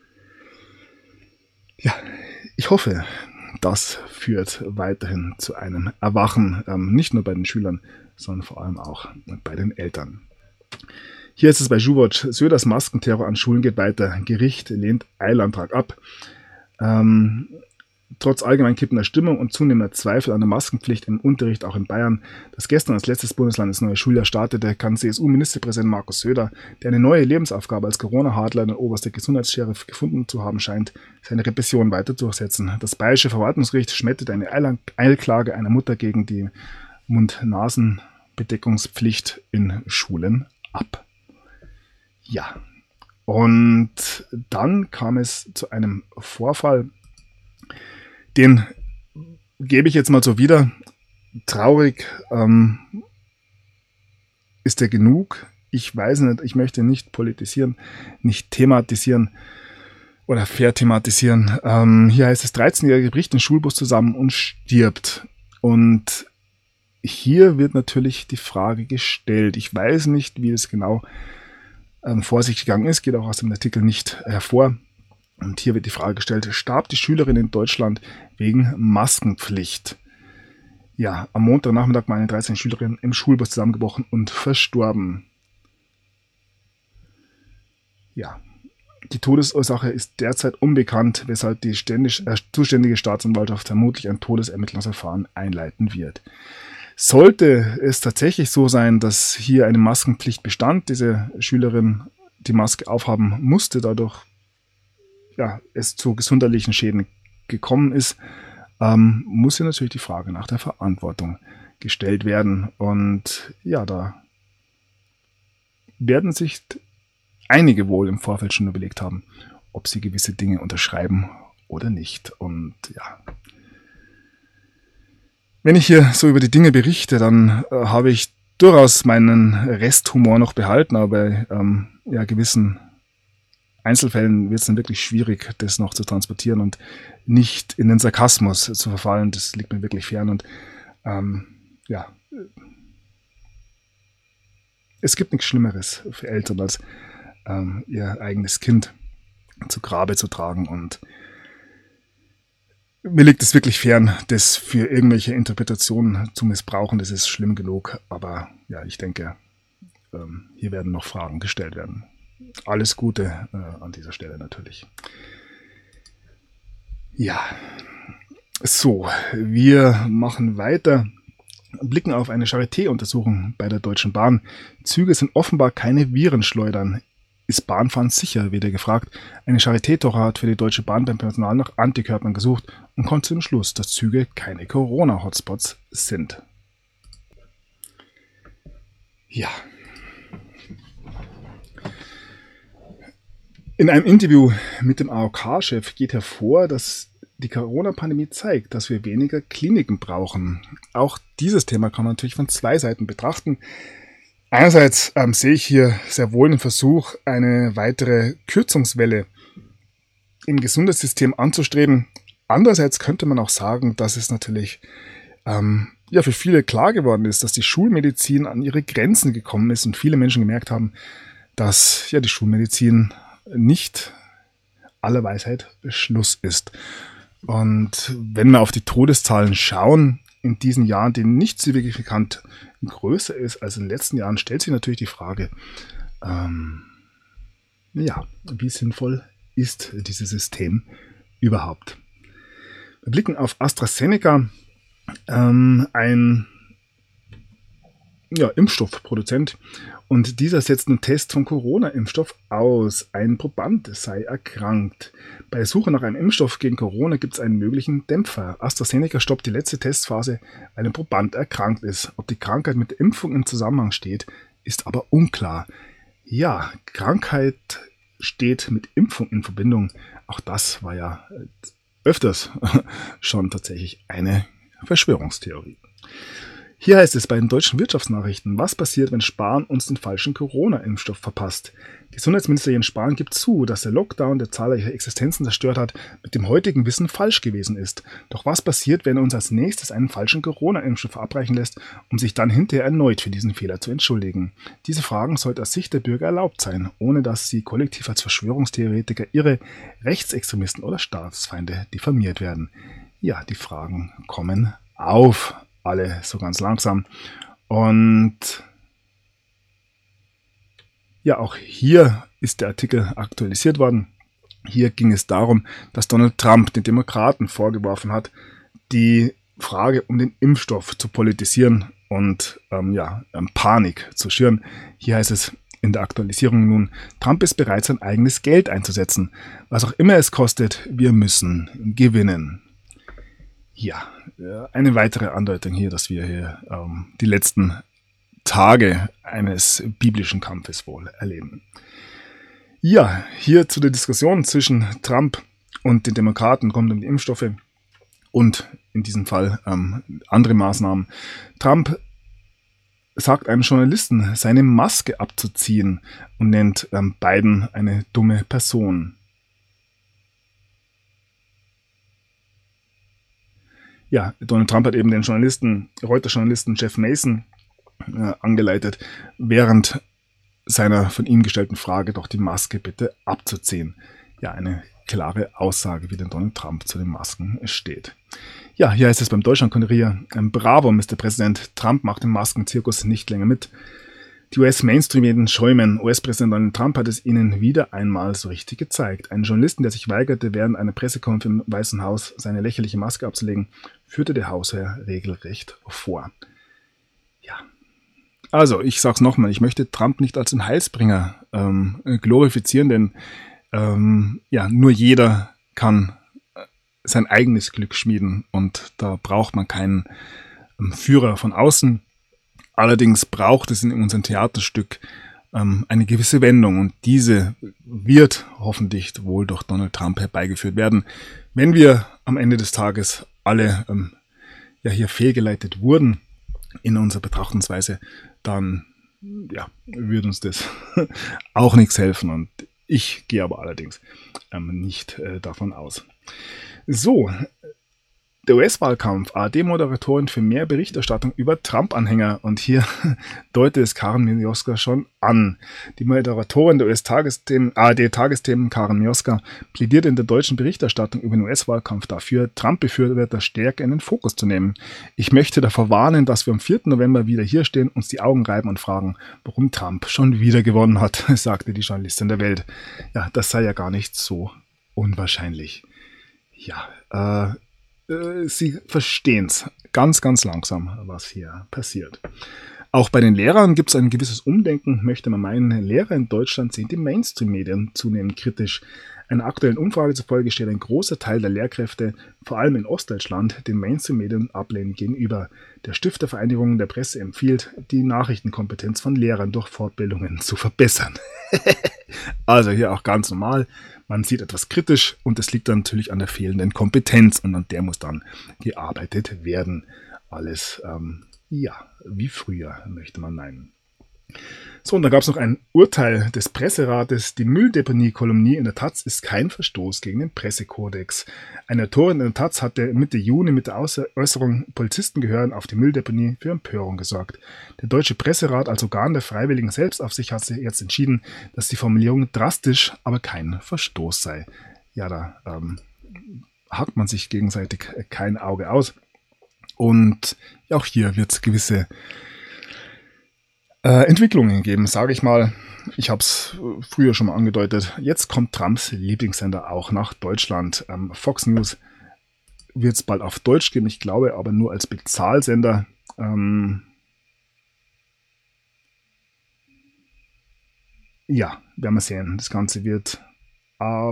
ja, ich hoffe, das führt weiterhin zu einem Erwachen, nicht nur bei den Schülern, sondern vor allem auch bei den Eltern. Hier ist es bei Juwatch: Söders Maskenterror an Schulen geht weiter. Gericht lehnt Eilantrag ab. Trotz allgemein kippender Stimmung und zunehmender Zweifel an der Maskenpflicht im Unterricht auch in Bayern, das gestern als letztes Bundesland das neue Schuljahr startete, kann CSU-Ministerpräsident Markus Söder, der eine neue Lebensaufgabe als Corona-Hardliner und oberster Gesundheitschef gefunden zu haben scheint, seine Repression weiter durchsetzen. Das Bayerische Verwaltungsgericht schmetterte eine Eilklage einer Mutter gegen die Mund-Nasen-Bedeckungspflicht in Schulen ab. Ja, und dann kam es zu einem Vorfall, den gebe ich jetzt mal so wieder. Traurig ist der genug. Ich weiß nicht, ich möchte nicht politisieren, nicht thematisieren oder verthematisieren. Hier heißt es: 13-Jährige bricht den Schulbus zusammen und stirbt. Und hier wird natürlich die Frage gestellt. Ich weiß nicht, wie es genau vor sich gegangen ist, geht auch aus dem Artikel nicht hervor. Und hier wird die Frage gestellt: Starb die Schülerin in Deutschland wegen Maskenpflicht? Ja, am Montagnachmittag war eine 13 Schülerin im Schulbus zusammengebrochen und verstorben. Ja, die Todesursache ist derzeit unbekannt, weshalb die zuständige Staatsanwaltschaft vermutlich ein Todesermittlungsverfahren einleiten wird. Sollte es tatsächlich so sein, dass hier eine Maskenpflicht bestand, diese Schülerin die Maske aufhaben musste, dadurch es zu gesundheitlichen Schäden gekommen ist, muss ja natürlich die Frage nach der Verantwortung gestellt werden. Und ja, da werden sich einige wohl im Vorfeld schon überlegt haben, ob sie gewisse Dinge unterschreiben oder nicht. Und ja, wenn ich hier so über die Dinge berichte, dann habe ich durchaus meinen Resthumor noch behalten, aber bei gewissen Einzelfällen wird es dann wirklich schwierig, das noch zu transportieren und nicht in den Sarkasmus zu verfallen. Das liegt mir wirklich fern. Und es gibt nichts Schlimmeres für Eltern, als ihr eigenes Kind zu Grabe zu tragen. Und mir liegt es wirklich fern, das für irgendwelche Interpretationen zu missbrauchen. Das ist schlimm genug. Aber ja, ich denke, hier werden noch Fragen gestellt werden. Alles Gute an dieser Stelle natürlich. Ja, so, wir machen weiter. Blicken auf eine Charité-Untersuchung bei der Deutschen Bahn. Züge sind offenbar keine Virenschleudern. Ist Bahnfahren sicher, wird er gefragt. Eine Charité-Tochter hat für die Deutsche Bahn beim Personal nach Antikörpern gesucht und kommt zum Schluss, dass Züge keine Corona-Hotspots sind. Ja. In einem Interview mit dem AOK-Chef geht hervor, dass die Corona-Pandemie zeigt, dass wir weniger Kliniken brauchen. Auch dieses Thema kann man natürlich von zwei Seiten betrachten. Einerseits sehe ich hier sehr wohl den Versuch, eine weitere Kürzungswelle im Gesundheitssystem anzustreben. Andererseits könnte man auch sagen, dass es natürlich für viele klar geworden ist, dass die Schulmedizin an ihre Grenzen gekommen ist und viele Menschen gemerkt haben, dass die Schulmedizin nicht aller Weisheit Schluss ist. Und wenn wir auf die Todeszahlen schauen in diesen Jahren, die nicht signifikant größer ist als in den letzten Jahren, stellt sich natürlich die Frage, wie sinnvoll ist dieses System überhaupt? Wir blicken auf AstraZeneca, ein Impfstoffproduzent, und dieser setzt einen Test vom Corona-Impfstoff aus. Ein Proband sei erkrankt. Bei der Suche nach einem Impfstoff gegen Corona gibt es einen möglichen Dämpfer. AstraZeneca stoppt die letzte Testphase, weil ein Proband erkrankt ist. Ob die Krankheit mit der Impfung im Zusammenhang steht, ist aber unklar. Ja, Krankheit steht mit Impfung in Verbindung. Auch das war ja öfters schon tatsächlich eine Verschwörungstheorie. Hier heißt es bei den deutschen Wirtschaftsnachrichten: Was passiert, wenn Spahn uns den falschen Corona-Impfstoff verpasst? Gesundheitsminister Jens Spahn gibt zu, dass der Lockdown, der zahlreiche Existenzen zerstört hat, mit dem heutigen Wissen falsch gewesen ist. Doch was passiert, wenn er uns als nächstes einen falschen Corona-Impfstoff verabreichen lässt, um sich dann hinterher erneut für diesen Fehler zu entschuldigen? Diese Fragen sollten aus Sicht der Bürger erlaubt sein, ohne dass sie kollektiv als Verschwörungstheoretiker, Irre, Rechtsextremisten oder Staatsfeinde diffamiert werden. Ja, die Fragen kommen auf. Alle so ganz langsam. Und ja, auch hier ist der Artikel aktualisiert worden. Hier ging es darum, dass Donald Trump den Demokraten vorgeworfen hat, die Frage um den Impfstoff zu politisieren und Panik zu schüren. Hier heißt es in der Aktualisierung nun: Trump ist bereit, sein eigenes Geld einzusetzen. Was auch immer es kostet, wir müssen gewinnen. Ja, eine weitere Andeutung hier, dass wir hier die letzten Tage eines biblischen Kampfes wohl erleben. Ja, hier zu der Diskussion zwischen Trump und den Demokraten kommt um die Impfstoffe und in diesem Fall andere Maßnahmen. Trump sagt einem Journalisten, seine Maske abzuziehen und nennt Biden eine dumme Person. Ja, Donald Trump hat eben den Reuters-Journalisten Jeff Mason angeleitet, während seiner von ihm gestellten Frage doch die Maske bitte abzuziehen. Ja, eine klare Aussage, wie denn Donald Trump zu den Masken steht. Ja, hier heißt es beim Deutschland-Kurier: Bravo, Mr. Präsident, Trump macht den Maskenzirkus nicht länger mit. Die US-Mainstream-Medien schäumen. US-Präsident Donald Trump hat es ihnen wieder einmal so richtig gezeigt. Einen Journalisten, der sich weigerte, während einer Pressekonferenz im Weißen Haus seine lächerliche Maske abzulegen, führte der Hausherr regelrecht vor. Ja, also ich sag's nochmal, ich möchte Trump nicht als einen Heilsbringer glorifizieren, denn nur jeder kann sein eigenes Glück schmieden und da braucht man keinen Führer von außen. Allerdings braucht es in unserem Theaterstück eine gewisse Wendung und diese wird hoffentlich wohl durch Donald Trump herbeigeführt werden. Wenn wir am Ende des Tages alle hier fehlgeleitet wurden in unserer Betrachtungsweise, dann würde uns das auch nichts helfen und ich gehe aber allerdings nicht davon aus. So, der US-Wahlkampf, ARD-Moderatorin für mehr Berichterstattung über Trump-Anhänger. Und hier deutet es Karen Mioska schon an. Die Moderatorin der ARD-Tagesthemen, Karen Mioska, plädiert in der deutschen Berichterstattung über den US-Wahlkampf dafür, Trump-Befürworter stärker in den Fokus zu nehmen. Ich möchte davor warnen, dass wir am 4. November wieder hier stehen, uns die Augen reiben und fragen, warum Trump schon wieder gewonnen hat, sagte die Journalistin der Welt. Ja, das sei ja gar nicht so unwahrscheinlich. Ja, Sie verstehen es ganz, ganz langsam, was hier passiert. Auch bei den Lehrern gibt es ein gewisses Umdenken, möchte man meinen. Lehrer in Deutschland sehen die Mainstream-Medien zunehmend kritisch. Einer aktuellen Umfrage zufolge steht ein großer Teil der Lehrkräfte, vor allem in Ostdeutschland, den Mainstream-Medien ablehnend gegenüber. Der Stift der Vereinigung der Presse empfiehlt, die Nachrichtenkompetenz von Lehrern durch Fortbildungen zu verbessern. Also hier auch ganz normal. Man sieht etwas kritisch und es liegt dann natürlich an der fehlenden Kompetenz und an der muss dann gearbeitet werden. Alles, wie früher, möchte man meinen. So, und da gab es noch ein Urteil des Presserates. Die Mülldeponie-Kolumnie in der Taz ist kein Verstoß gegen den Pressekodex. Eine Autorin in der Taz hatte Mitte Juni mit der Äußerung, Polizisten gehören auf die Mülldeponie, für Empörung gesorgt. Der Deutsche Presserat als Organ der freiwilligen Selbstaufsicht hat sich jetzt entschieden, dass die Formulierung drastisch, aber kein Verstoß sei. Ja, da hakt man sich gegenseitig kein Auge aus. Und auch hier wird es gewisse Entwicklungen geben, sage ich mal. Ich habe es früher schon mal angedeutet. Jetzt kommt Trumps Lieblingssender auch nach Deutschland. Fox News wird es bald auf Deutsch geben, ich glaube aber nur als Bezahlsender. Ja, werden wir sehen. Das Ganze wird ab...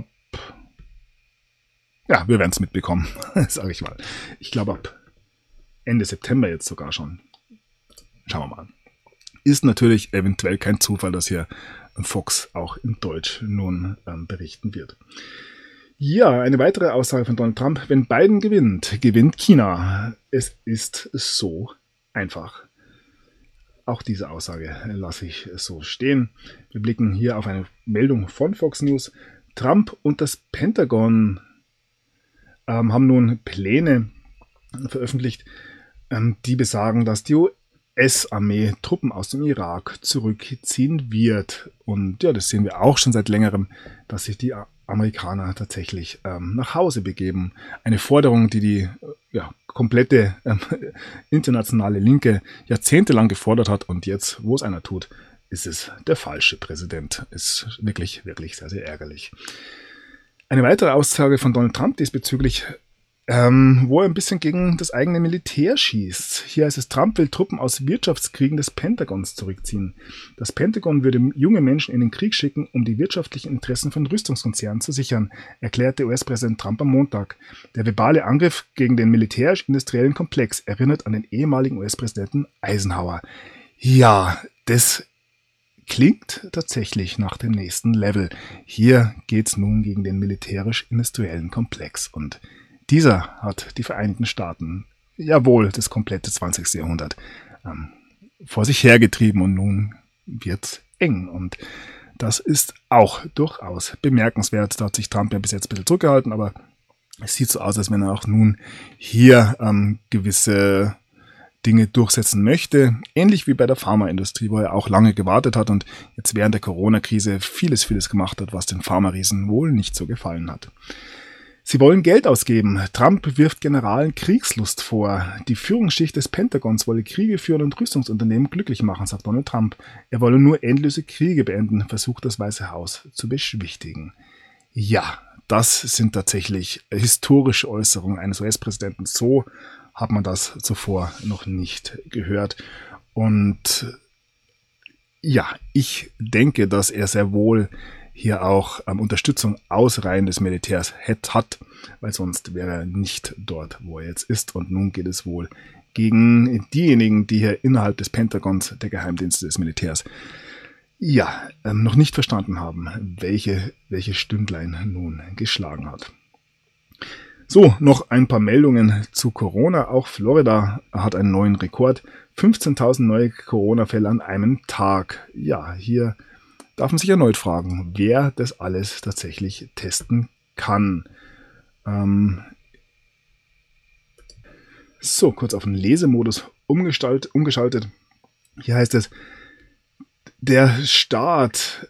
Ja, wir werden es mitbekommen, sage ich mal. Ich glaube ab Ende September jetzt sogar schon. Schauen wir mal. Ist natürlich eventuell kein Zufall, dass hier Fox auch in Deutsch nun berichten wird. Ja, eine weitere Aussage von Donald Trump. Wenn Biden gewinnt, gewinnt China. Es ist so einfach. Auch diese Aussage lasse ich so stehen. Wir blicken hier auf eine Meldung von Fox News. Trump und das Pentagon haben nun Pläne veröffentlicht, die besagen, dass die US-Armee Truppen aus dem Irak zurückziehen wird. Und ja, das sehen wir auch schon seit längerem, dass sich die Amerikaner tatsächlich nach Hause begeben. Eine Forderung, die komplette internationale Linke jahrzehntelang gefordert hat. Und jetzt, wo es einer tut, ist es der falsche Präsident. Ist wirklich, wirklich sehr, sehr ärgerlich. Eine weitere Aussage von Donald Trump diesbezüglich, wo er ein bisschen gegen das eigene Militär schießt. Hier heißt es, Trump will Truppen aus Wirtschaftskriegen des Pentagons zurückziehen. Das Pentagon würde junge Menschen in den Krieg schicken, um die wirtschaftlichen Interessen von Rüstungskonzernen zu sichern, erklärte US-Präsident Trump am Montag. Der verbale Angriff gegen den militärisch-industriellen Komplex erinnert an den ehemaligen US-Präsidenten Eisenhower. Ja, das klingt tatsächlich nach dem nächsten Level. Hier geht es nun gegen den militärisch-industriellen Komplex und dieser hat die Vereinigten Staaten, jawohl, das komplette 20. Jahrhundert vor sich hergetrieben und nun wird's eng. Und das ist auch durchaus bemerkenswert. Da hat sich Trump ja bis jetzt ein bisschen zurückgehalten, aber es sieht so aus, als wenn er auch nun hier gewisse Dinge durchsetzen möchte. Ähnlich wie bei der Pharmaindustrie, wo er auch lange gewartet hat und jetzt während der Corona-Krise vieles gemacht hat, was den Pharmariesen wohl nicht so gefallen hat. Sie wollen Geld ausgeben. Trump wirft Generalen Kriegslust vor. Die Führungsschicht des Pentagons wolle Kriege führen und Rüstungsunternehmen glücklich machen, sagt Donald Trump. Er wolle nur endlose Kriege beenden, versucht das Weiße Haus zu beschwichtigen. Ja, das sind tatsächlich historische Äußerungen eines US-Präsidenten. So hat man das zuvor noch nicht gehört. Und ja, ich denke, dass er sehr wohl hier auch Unterstützung aus Reihen des Militärs hat, weil sonst wäre er nicht dort, wo er jetzt ist. Und nun geht es wohl gegen diejenigen, die hier innerhalb des Pentagons, der Geheimdienste des Militärs, noch nicht verstanden haben, welche Stündlein nun geschlagen hat. So, noch ein paar Meldungen zu Corona. Auch Florida hat einen neuen Rekord. 15.000 neue Corona-Fälle an einem Tag. Ja, hier darf man sich erneut fragen, wer das alles tatsächlich testen kann. So, kurz auf den Lesemodus umgeschaltet. Hier heißt es, der Staat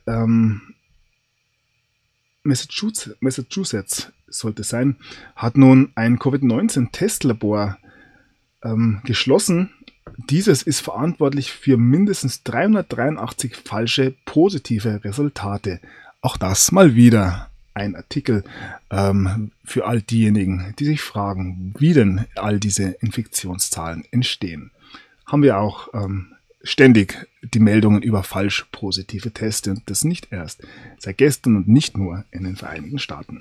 Massachusetts sollte es sein, hat nun ein Covid-19-Testlabor geschlossen. Dieses ist verantwortlich für mindestens 383 falsche positive Resultate. Auch das mal wieder ein Artikel für all diejenigen, die sich fragen, wie denn all diese Infektionszahlen entstehen. Haben wir auch ständig die Meldungen über falsch positive Tests und das nicht erst seit gestern und nicht nur in den Vereinigten Staaten.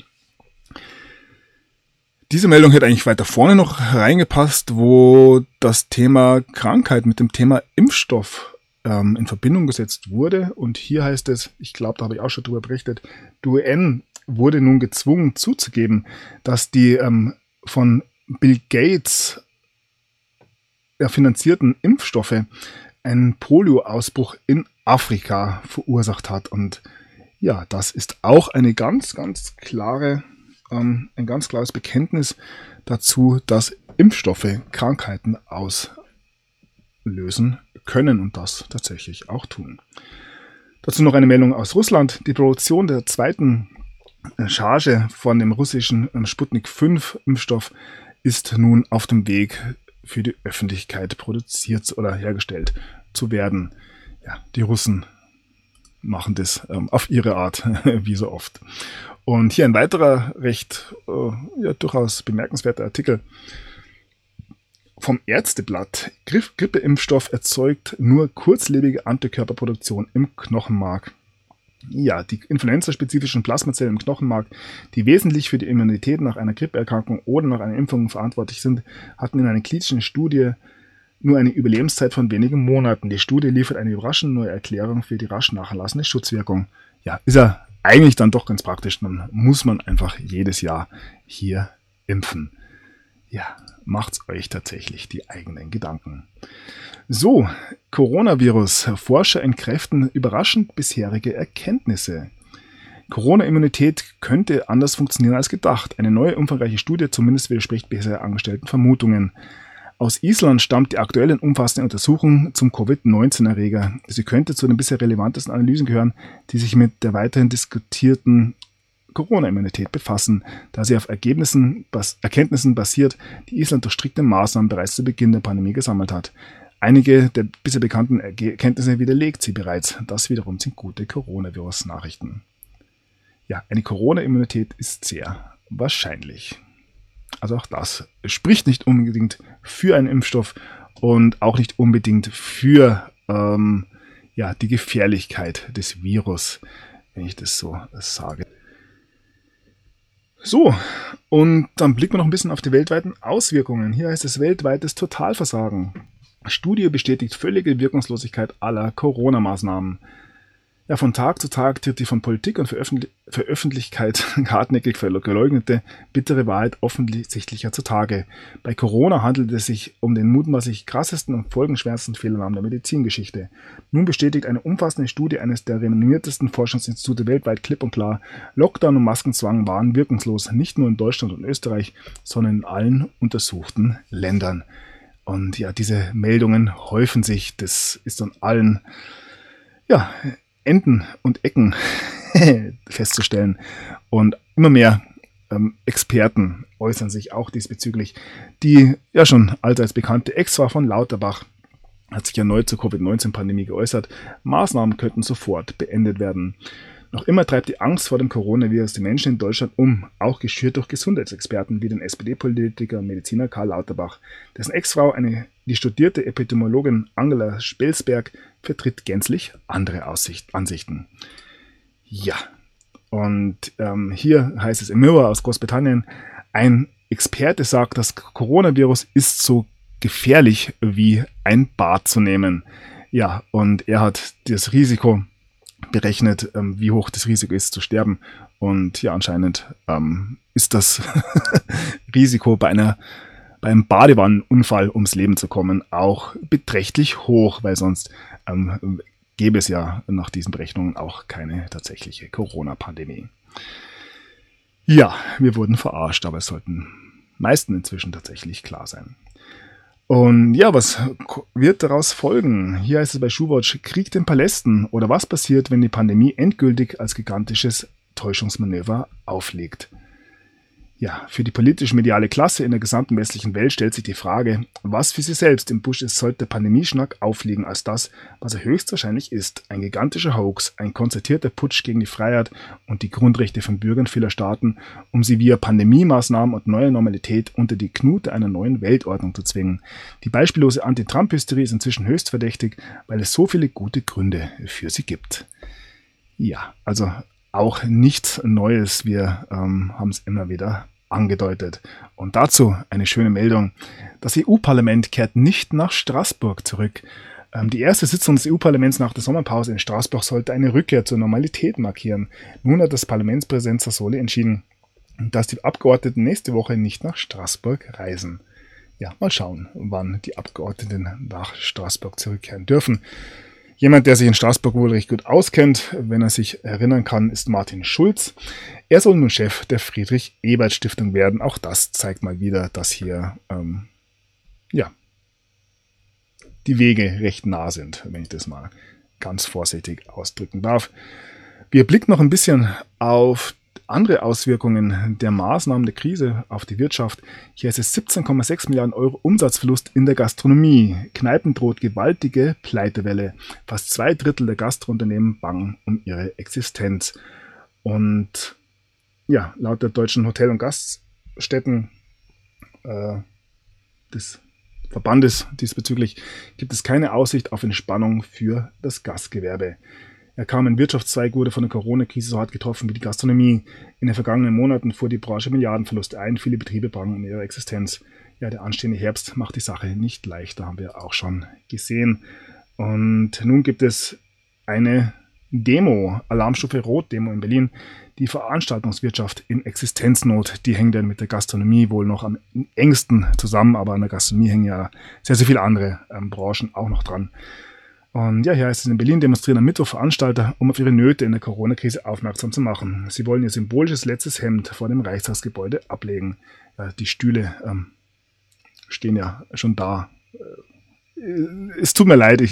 Diese Meldung hätte eigentlich weiter vorne noch reingepasst, wo das Thema Krankheit mit dem Thema Impfstoff in Verbindung gesetzt wurde. Und hier heißt es, ich glaube, da habe ich auch schon drüber berichtet, die UN wurde nun gezwungen zuzugeben, dass die von Bill Gates finanzierten Impfstoffe einen Polio-Ausbruch in Afrika verursacht hat. Und ja, das ist auch eine ganz klare ein ganz klares Bekenntnis dazu, dass Impfstoffe Krankheiten auslösen können und das tatsächlich auch tun. Dazu noch eine Meldung aus Russland. Die Produktion der zweiten Charge von dem russischen Sputnik 5 Impfstoff ist nun auf dem Weg für die Öffentlichkeit produziert oder hergestellt zu werden. Ja, die Russen machen das auf ihre Art, wie so oft. Und hier ein weiterer recht durchaus bemerkenswerter Artikel vom Ärzteblatt. Grippeimpfstoff erzeugt nur kurzlebige Antikörperproduktion im Knochenmark. Ja, die influenzaspezifischen Plasmazellen im Knochenmark, die wesentlich für die Immunität nach einer Grippeerkrankung oder nach einer Impfung verantwortlich sind, hatten in einer klinischen Studie nur eine Überlebenszeit von wenigen Monaten. Die Studie liefert eine überraschend neue Erklärung für die rasch nachlassende Schutzwirkung. Ja, ist ja eigentlich dann doch ganz praktisch, dann muss man einfach jedes Jahr hier impfen. ja, macht's euch tatsächlich die eigenen Gedanken. So, Coronavirus. Forscher entkräften überraschend bisherige Erkenntnisse. Corona-Immunität könnte anders funktionieren als gedacht. Eine neue umfangreiche Studie zumindest widerspricht bisher angestellten Vermutungen. Aus Island stammt die aktuelle und umfassende Untersuchung zum Covid-19-Erreger. Sie könnte zu den bisher relevantesten Analysen gehören, die sich mit der weiterhin diskutierten Corona-Immunität befassen, da sie auf Erkenntnissen basiert, die Island durch strikte Maßnahmen bereits zu Beginn der Pandemie gesammelt hat. Einige der bisher bekannten Erkenntnisse widerlegt sie bereits. Das wiederum sind gute Coronavirus-Nachrichten. Ja, eine Corona-Immunität ist sehr wahrscheinlich. Also auch das spricht nicht unbedingt für einen Impfstoff und auch nicht unbedingt für die Gefährlichkeit des Virus, wenn ich das so sage. So, und dann blicken wir noch ein bisschen auf die weltweiten Auswirkungen. Hier heißt es weltweites Totalversagen. Studie bestätigt völlige Wirkungslosigkeit aller Corona-Maßnahmen. Ja, von Tag zu Tag tritt die von Politik und Öffentlichkeit hartnäckig geleugnete bittere Wahrheit offensichtlicher zutage. Bei Corona handelt es sich um den mutmaßlich krassesten und folgenschwersten Fehlalarm der Medizingeschichte. Nun bestätigt eine umfassende Studie eines der renommiertesten Forschungsinstitute weltweit klipp und klar, Lockdown und Maskenzwang waren wirkungslos, nicht nur in Deutschland und Österreich, sondern in allen untersuchten Ländern. Und ja, diese Meldungen häufen sich, das ist an allen, Enden und Ecken festzustellen. Und immer mehr Experten äußern sich auch diesbezüglich. Die ja schon allseits bekannte Ex-Frau von Lauterbach hat sich erneut zur Covid-19-Pandemie geäußert. Maßnahmen könnten sofort beendet werden. Noch immer treibt die Angst vor dem Coronavirus die Menschen in Deutschland um, auch geschürt durch Gesundheitsexperten wie den SPD-Politiker und Mediziner Karl Lauterbach. Dessen Ex-Frau, die studierte Epidemiologin Angela Spelsberg, vertritt gänzlich andere Ansichten. Ja, und hier heißt es im Mirror aus Großbritannien, ein Experte sagt, das Coronavirus ist so gefährlich wie ein Bad zu nehmen. Ja, und er hat das Risiko berechnet, wie hoch das Risiko ist zu sterben. Und ja, anscheinend ist das Risiko bei einem Badewannenunfall ums Leben zu kommen auch beträchtlich hoch, weil sonst gäbe es ja nach diesen Berechnungen auch keine tatsächliche Corona-Pandemie. Ja, wir wurden verarscht, aber es sollten meisten inzwischen tatsächlich klar sein. Und ja, was wird daraus folgen? Hier heißt es bei Schuhwatch, Krieg den Palästen oder was passiert, wenn die Pandemie endgültig als gigantisches Täuschungsmanöver auflegt? Ja, für die politisch-mediale Klasse in der gesamten westlichen Welt stellt sich die Frage, was für sie selbst im Busch ist, sollte der Pandemieschnack aufliegen als das, was er höchstwahrscheinlich ist. Ein gigantischer Hoax, ein konzertierter Putsch gegen die Freiheit und die Grundrechte von Bürgern vieler Staaten, um sie via Pandemie-Maßnahmen und neue Normalität unter die Knute einer neuen Weltordnung zu zwingen. Die beispiellose Anti-Trump-Hysterie ist inzwischen höchst verdächtig, weil es so viele gute Gründe für sie gibt. Ja, also auch nichts Neues, wir haben es immer wieder angedeutet. Und dazu eine schöne Meldung. Das EU-Parlament kehrt nicht nach Straßburg zurück. Die erste Sitzung des EU-Parlaments nach der Sommerpause in Straßburg sollte eine Rückkehr zur Normalität markieren. Nun hat das Parlamentspräsident Sassoli entschieden, dass die Abgeordneten nächste Woche nicht nach Straßburg reisen. Ja, mal schauen, wann die Abgeordneten nach Straßburg zurückkehren dürfen. Jemand, der sich in Straßburg wohl recht gut auskennt, wenn er sich erinnern kann, ist Martin Schulz. Er soll nun Chef der Friedrich-Ebert-Stiftung werden. Auch das zeigt mal wieder, dass hier die Wege recht nah sind, wenn ich das mal ganz vorsichtig ausdrücken darf. Wir blicken noch ein bisschen auf andere Auswirkungen der Maßnahmen der Krise auf die Wirtschaft. Hier ist es 17,6 Milliarden Euro Umsatzverlust in der Gastronomie. Kneipen droht gewaltige Pleitewelle. Fast 2/3 der Gastrounternehmen bangen um ihre Existenz. Und ja, laut der Deutschen Hotel- und Gaststätten des Verbandes diesbezüglich gibt es keine Aussicht auf Entspannung für das Gastgewerbe. Kein Wirtschaftszweig wurde von der Corona-Krise so hart getroffen wie die Gastronomie. In den vergangenen Monaten fuhr die Branche Milliardenverluste ein. Viele Betriebe bangen um ihre Existenz. Ja, der anstehende Herbst macht die Sache nicht leichter, haben wir auch schon gesehen. Und nun gibt es eine Demo, Alarmstufe Rot Demo in Berlin. Die Veranstaltungswirtschaft in Existenznot, die hängt dann mit der Gastronomie wohl noch am engsten zusammen, aber an der Gastronomie hängen ja sehr, sehr viele andere Branchen auch noch dran. Und ja, hier heißt es, in Berlin demonstrieren am Mittwoch Veranstalter, um auf ihre Nöte in der Corona-Krise aufmerksam zu machen. Sie wollen ihr symbolisches letztes Hemd vor dem Reichstagsgebäude ablegen. Ja, die Stühle stehen ja schon da. Es tut mir leid,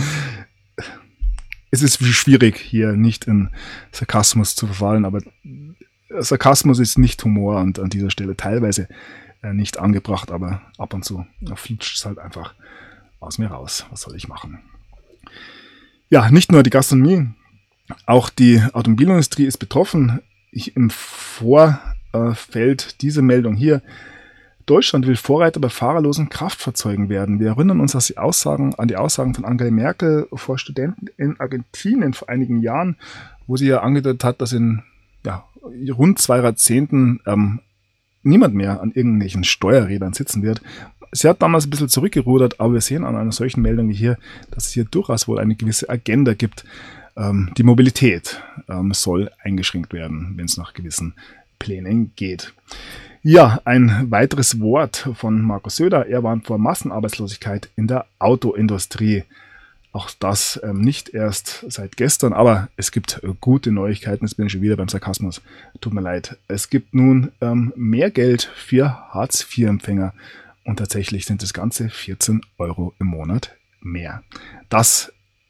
es ist schwierig, hier nicht in Sarkasmus zu verfallen, aber Sarkasmus ist nicht Humor und an dieser Stelle teilweise nicht angebracht, aber ab und zu flutscht es halt einfach aus mir raus. Was soll ich machen? Ja, nicht nur die Gastronomie, auch die Automobilindustrie ist betroffen. Im Vorfeld dieser Meldung hier: Deutschland will Vorreiter bei fahrerlosen Kraftfahrzeugen werden. Wir erinnern uns an die Aussagen von Angela Merkel vor Studenten in Argentinien vor einigen Jahren, wo sie ja angedeutet hat, dass in rund 2 Jahrzehnten niemand mehr an irgendwelchen Steuerrädern sitzen wird. Sie hat damals ein bisschen zurückgerudert, aber wir sehen an einer solchen Meldung wie hier, dass es hier durchaus wohl eine gewisse Agenda gibt. Die Mobilität soll eingeschränkt werden, wenn es nach gewissen Plänen geht. Ja, ein weiteres Wort von Markus Söder. Er warnt vor Massenarbeitslosigkeit in der Autoindustrie. Auch das nicht erst seit gestern, aber es gibt gute Neuigkeiten. Jetzt bin ich schon wieder beim Sarkasmus. Tut mir leid. Es gibt nun mehr Geld für Hartz-IV-Empfänger und tatsächlich sind das Ganze 14 Euro im Monat mehr. Das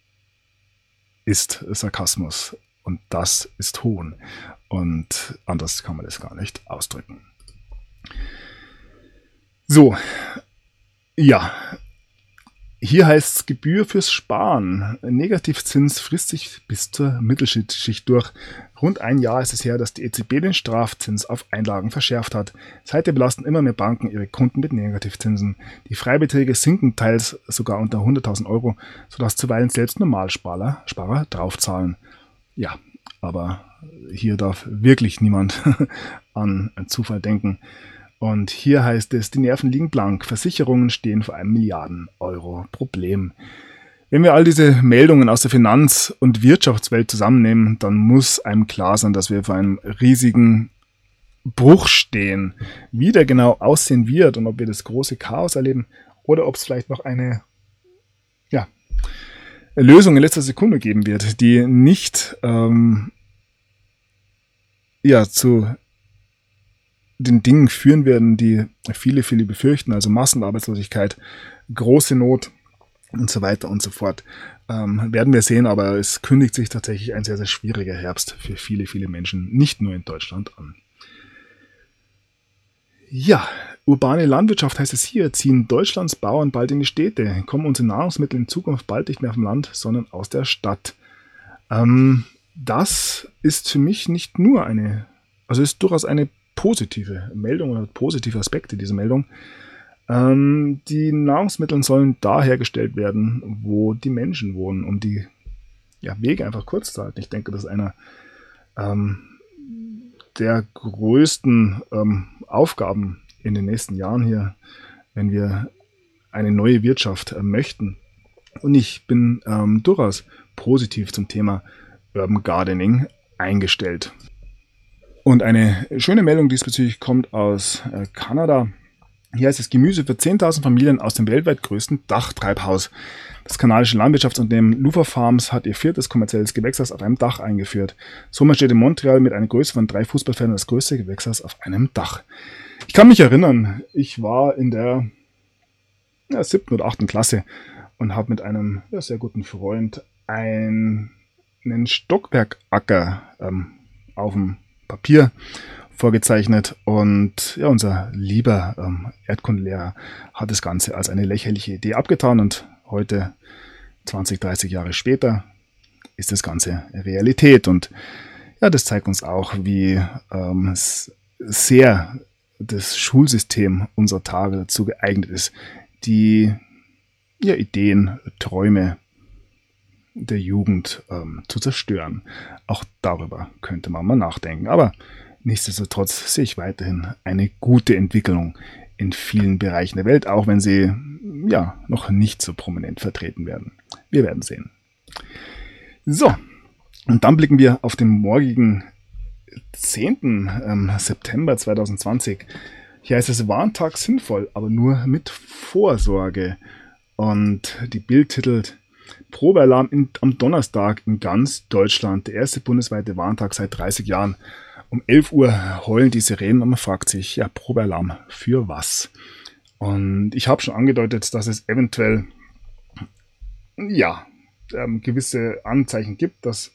ist Sarkasmus und das ist Hohn und anders kann man das gar nicht ausdrücken. So, ja, hier heißt es Gebühr fürs Sparen. Negativzins frisst sich bis zur Mittelschicht durch. Rund ein Jahr ist es her, dass die EZB den Strafzins auf Einlagen verschärft hat. Seitdem belasten immer mehr Banken ihre Kunden mit Negativzinsen. Die sinken teils sogar unter 100.000 Euro, sodass zuweilen selbst Normalsparer draufzahlen. Ja, aber hier darf wirklich niemand an Zufall denken. Und hier heißt es, die Nerven liegen blank, Versicherungen stehen vor einem Milliarden-Euro-Problem. Wenn wir all diese Meldungen aus der Finanz- und Wirtschaftswelt zusammennehmen, dann muss einem klar sein, dass wir vor einem riesigen Bruch stehen. Wie der genau aussehen wird und ob wir das große Chaos erleben oder ob es vielleicht noch eine Lösung in letzter Sekunde geben wird, die nicht zu den Dingen führen werden, die viele befürchten, also Massenarbeitslosigkeit, große Not und so weiter und so fort. Werden wir sehen, aber es kündigt sich tatsächlich ein sehr, sehr schwieriger Herbst für viele Menschen, nicht nur in Deutschland an. Ja, urbane Landwirtschaft heißt es hier, ziehen Deutschlands Bauern bald in die Städte, kommen unsere Nahrungsmittel in Zukunft bald nicht mehr vom Land, sondern aus der Stadt. Das ist für mich nicht nur ist durchaus eine positive Meldung oder positive Aspekte dieser Meldung. Die Nahrungsmittel sollen da hergestellt werden, wo die Menschen wohnen, um die Wege einfach kurz zu halten. Ich denke, das ist einer der größten Aufgaben in den nächsten Jahren hier, wenn wir eine neue Wirtschaft möchten. Und ich bin durchaus positiv zum Thema Urban Gardening eingestellt. Und eine schöne Meldung diesbezüglich kommt aus Kanada. Hier heißt es Gemüse für 10.000 Familien aus dem weltweit größten Dachtreibhaus. Das kanadische Landwirtschaftsunternehmen Lufa Farms hat ihr 4. kommerzielles Gewächshaus auf einem Dach eingeführt. Somit steht in Montreal mit einer Größe von 3 Fußballfeldern das größte Gewächshaus auf einem Dach. Ich kann mich erinnern, ich war in der 7. oder 8. Klasse und habe mit einem sehr guten Freund einen Stockwerkacker auf dem Papier vorgezeichnet und unser lieber Erdkundelehrer hat das Ganze als eine lächerliche Idee abgetan und heute, 20, 30 Jahre später, ist das Ganze Realität und das zeigt uns auch, wie sehr das Schulsystem unserer Tage dazu geeignet ist, die Ideen, Träume der Jugend zu zerstören. Auch darüber könnte man mal nachdenken. Aber nichtsdestotrotz sehe ich weiterhin eine gute Entwicklung in vielen Bereichen der Welt, auch wenn sie noch nicht so prominent vertreten werden. Wir werden sehen. So, Und dann blicken wir auf den morgigen 10. September 2020. Hier heißt es Warntag sinnvoll, aber nur mit Vorsorge. Und die Bild titelt Probealarm am Donnerstag in ganz Deutschland. Der erste bundesweite Warntag seit 30 Jahren. Um 11 Uhr heulen die Sirenen und man fragt sich, ja, Probealarm für was? Und ich habe schon angedeutet, dass es eventuell gewisse Anzeichen gibt, dass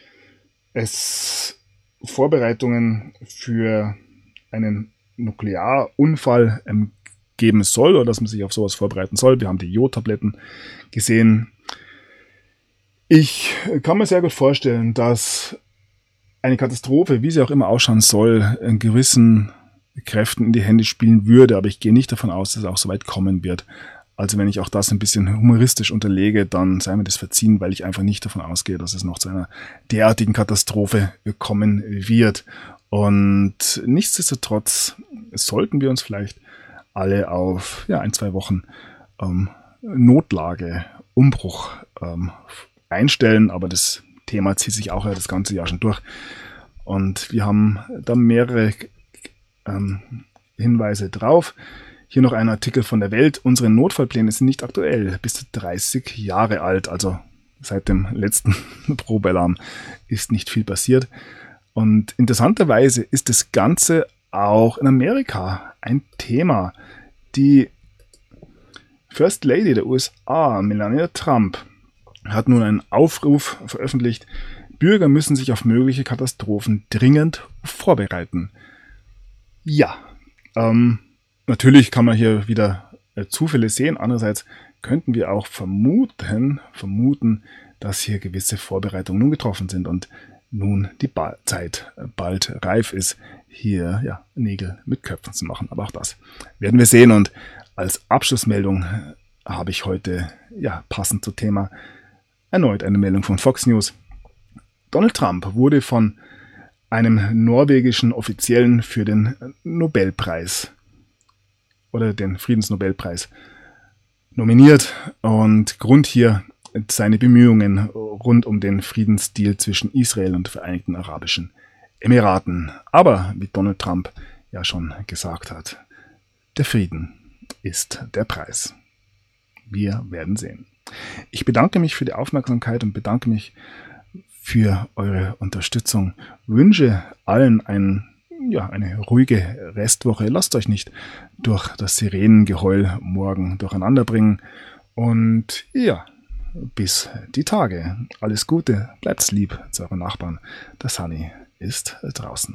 es Vorbereitungen für einen Nuklearunfall geben soll oder dass man sich auf sowas vorbereiten soll. Wir haben die Jodtabletten gesehen. Ich kann mir sehr gut vorstellen, dass eine Katastrophe, wie sie auch immer ausschauen soll, in gewissen Kräften in die Hände spielen würde, aber ich gehe nicht davon aus, dass es auch so weit kommen wird. Also wenn ich auch das ein bisschen humoristisch unterlege, dann sei mir das verziehen, weil ich einfach nicht davon ausgehe, dass es noch zu einer derartigen Katastrophe kommen wird. Und nichtsdestotrotz sollten wir uns vielleicht alle auf 1-2 Wochen Notlage, Umbruch einstellen, aber das Thema zieht sich auch das ganze Jahr schon durch. Und wir haben da mehrere Hinweise drauf. Hier noch ein Artikel von der Welt. Unsere Notfallpläne sind nicht aktuell. Bis zu 30 Jahre alt, also seit dem letzten Probealarm ist nicht viel passiert. Und interessanterweise ist das Ganze auch in Amerika ein Thema. Die First Lady der USA, Melania Trump, hat nun einen Aufruf veröffentlicht. Bürger müssen sich auf mögliche Katastrophen dringend vorbereiten. Ja, natürlich kann man hier wieder Zufälle sehen. Andererseits könnten wir auch vermuten, dass hier gewisse Vorbereitungen nun getroffen sind und nun die Zeit bald reif ist, hier Nägel mit Köpfen zu machen. Aber auch das werden wir sehen. Und als Abschlussmeldung habe ich heute, passend zum Thema, erneut eine Meldung von Fox News. Donald Trump wurde von einem norwegischen Offiziellen für den Nobelpreis oder den Friedensnobelpreis nominiert. Und Grund hier seine Bemühungen rund um den Friedensdeal zwischen Israel und Vereinigten Arabischen Emiraten. Aber wie Donald Trump ja schon gesagt hat, der Frieden ist der Preis. Wir werden sehen. Ich bedanke mich für die Aufmerksamkeit und bedanke mich für eure Unterstützung. Wünsche allen eine ruhige Restwoche. Lasst euch nicht durch das Sirenengeheul morgen durcheinander bringen. Und bis die Tage. Alles Gute, bleibt's lieb zu euren Nachbarn. Der Sunny ist draußen.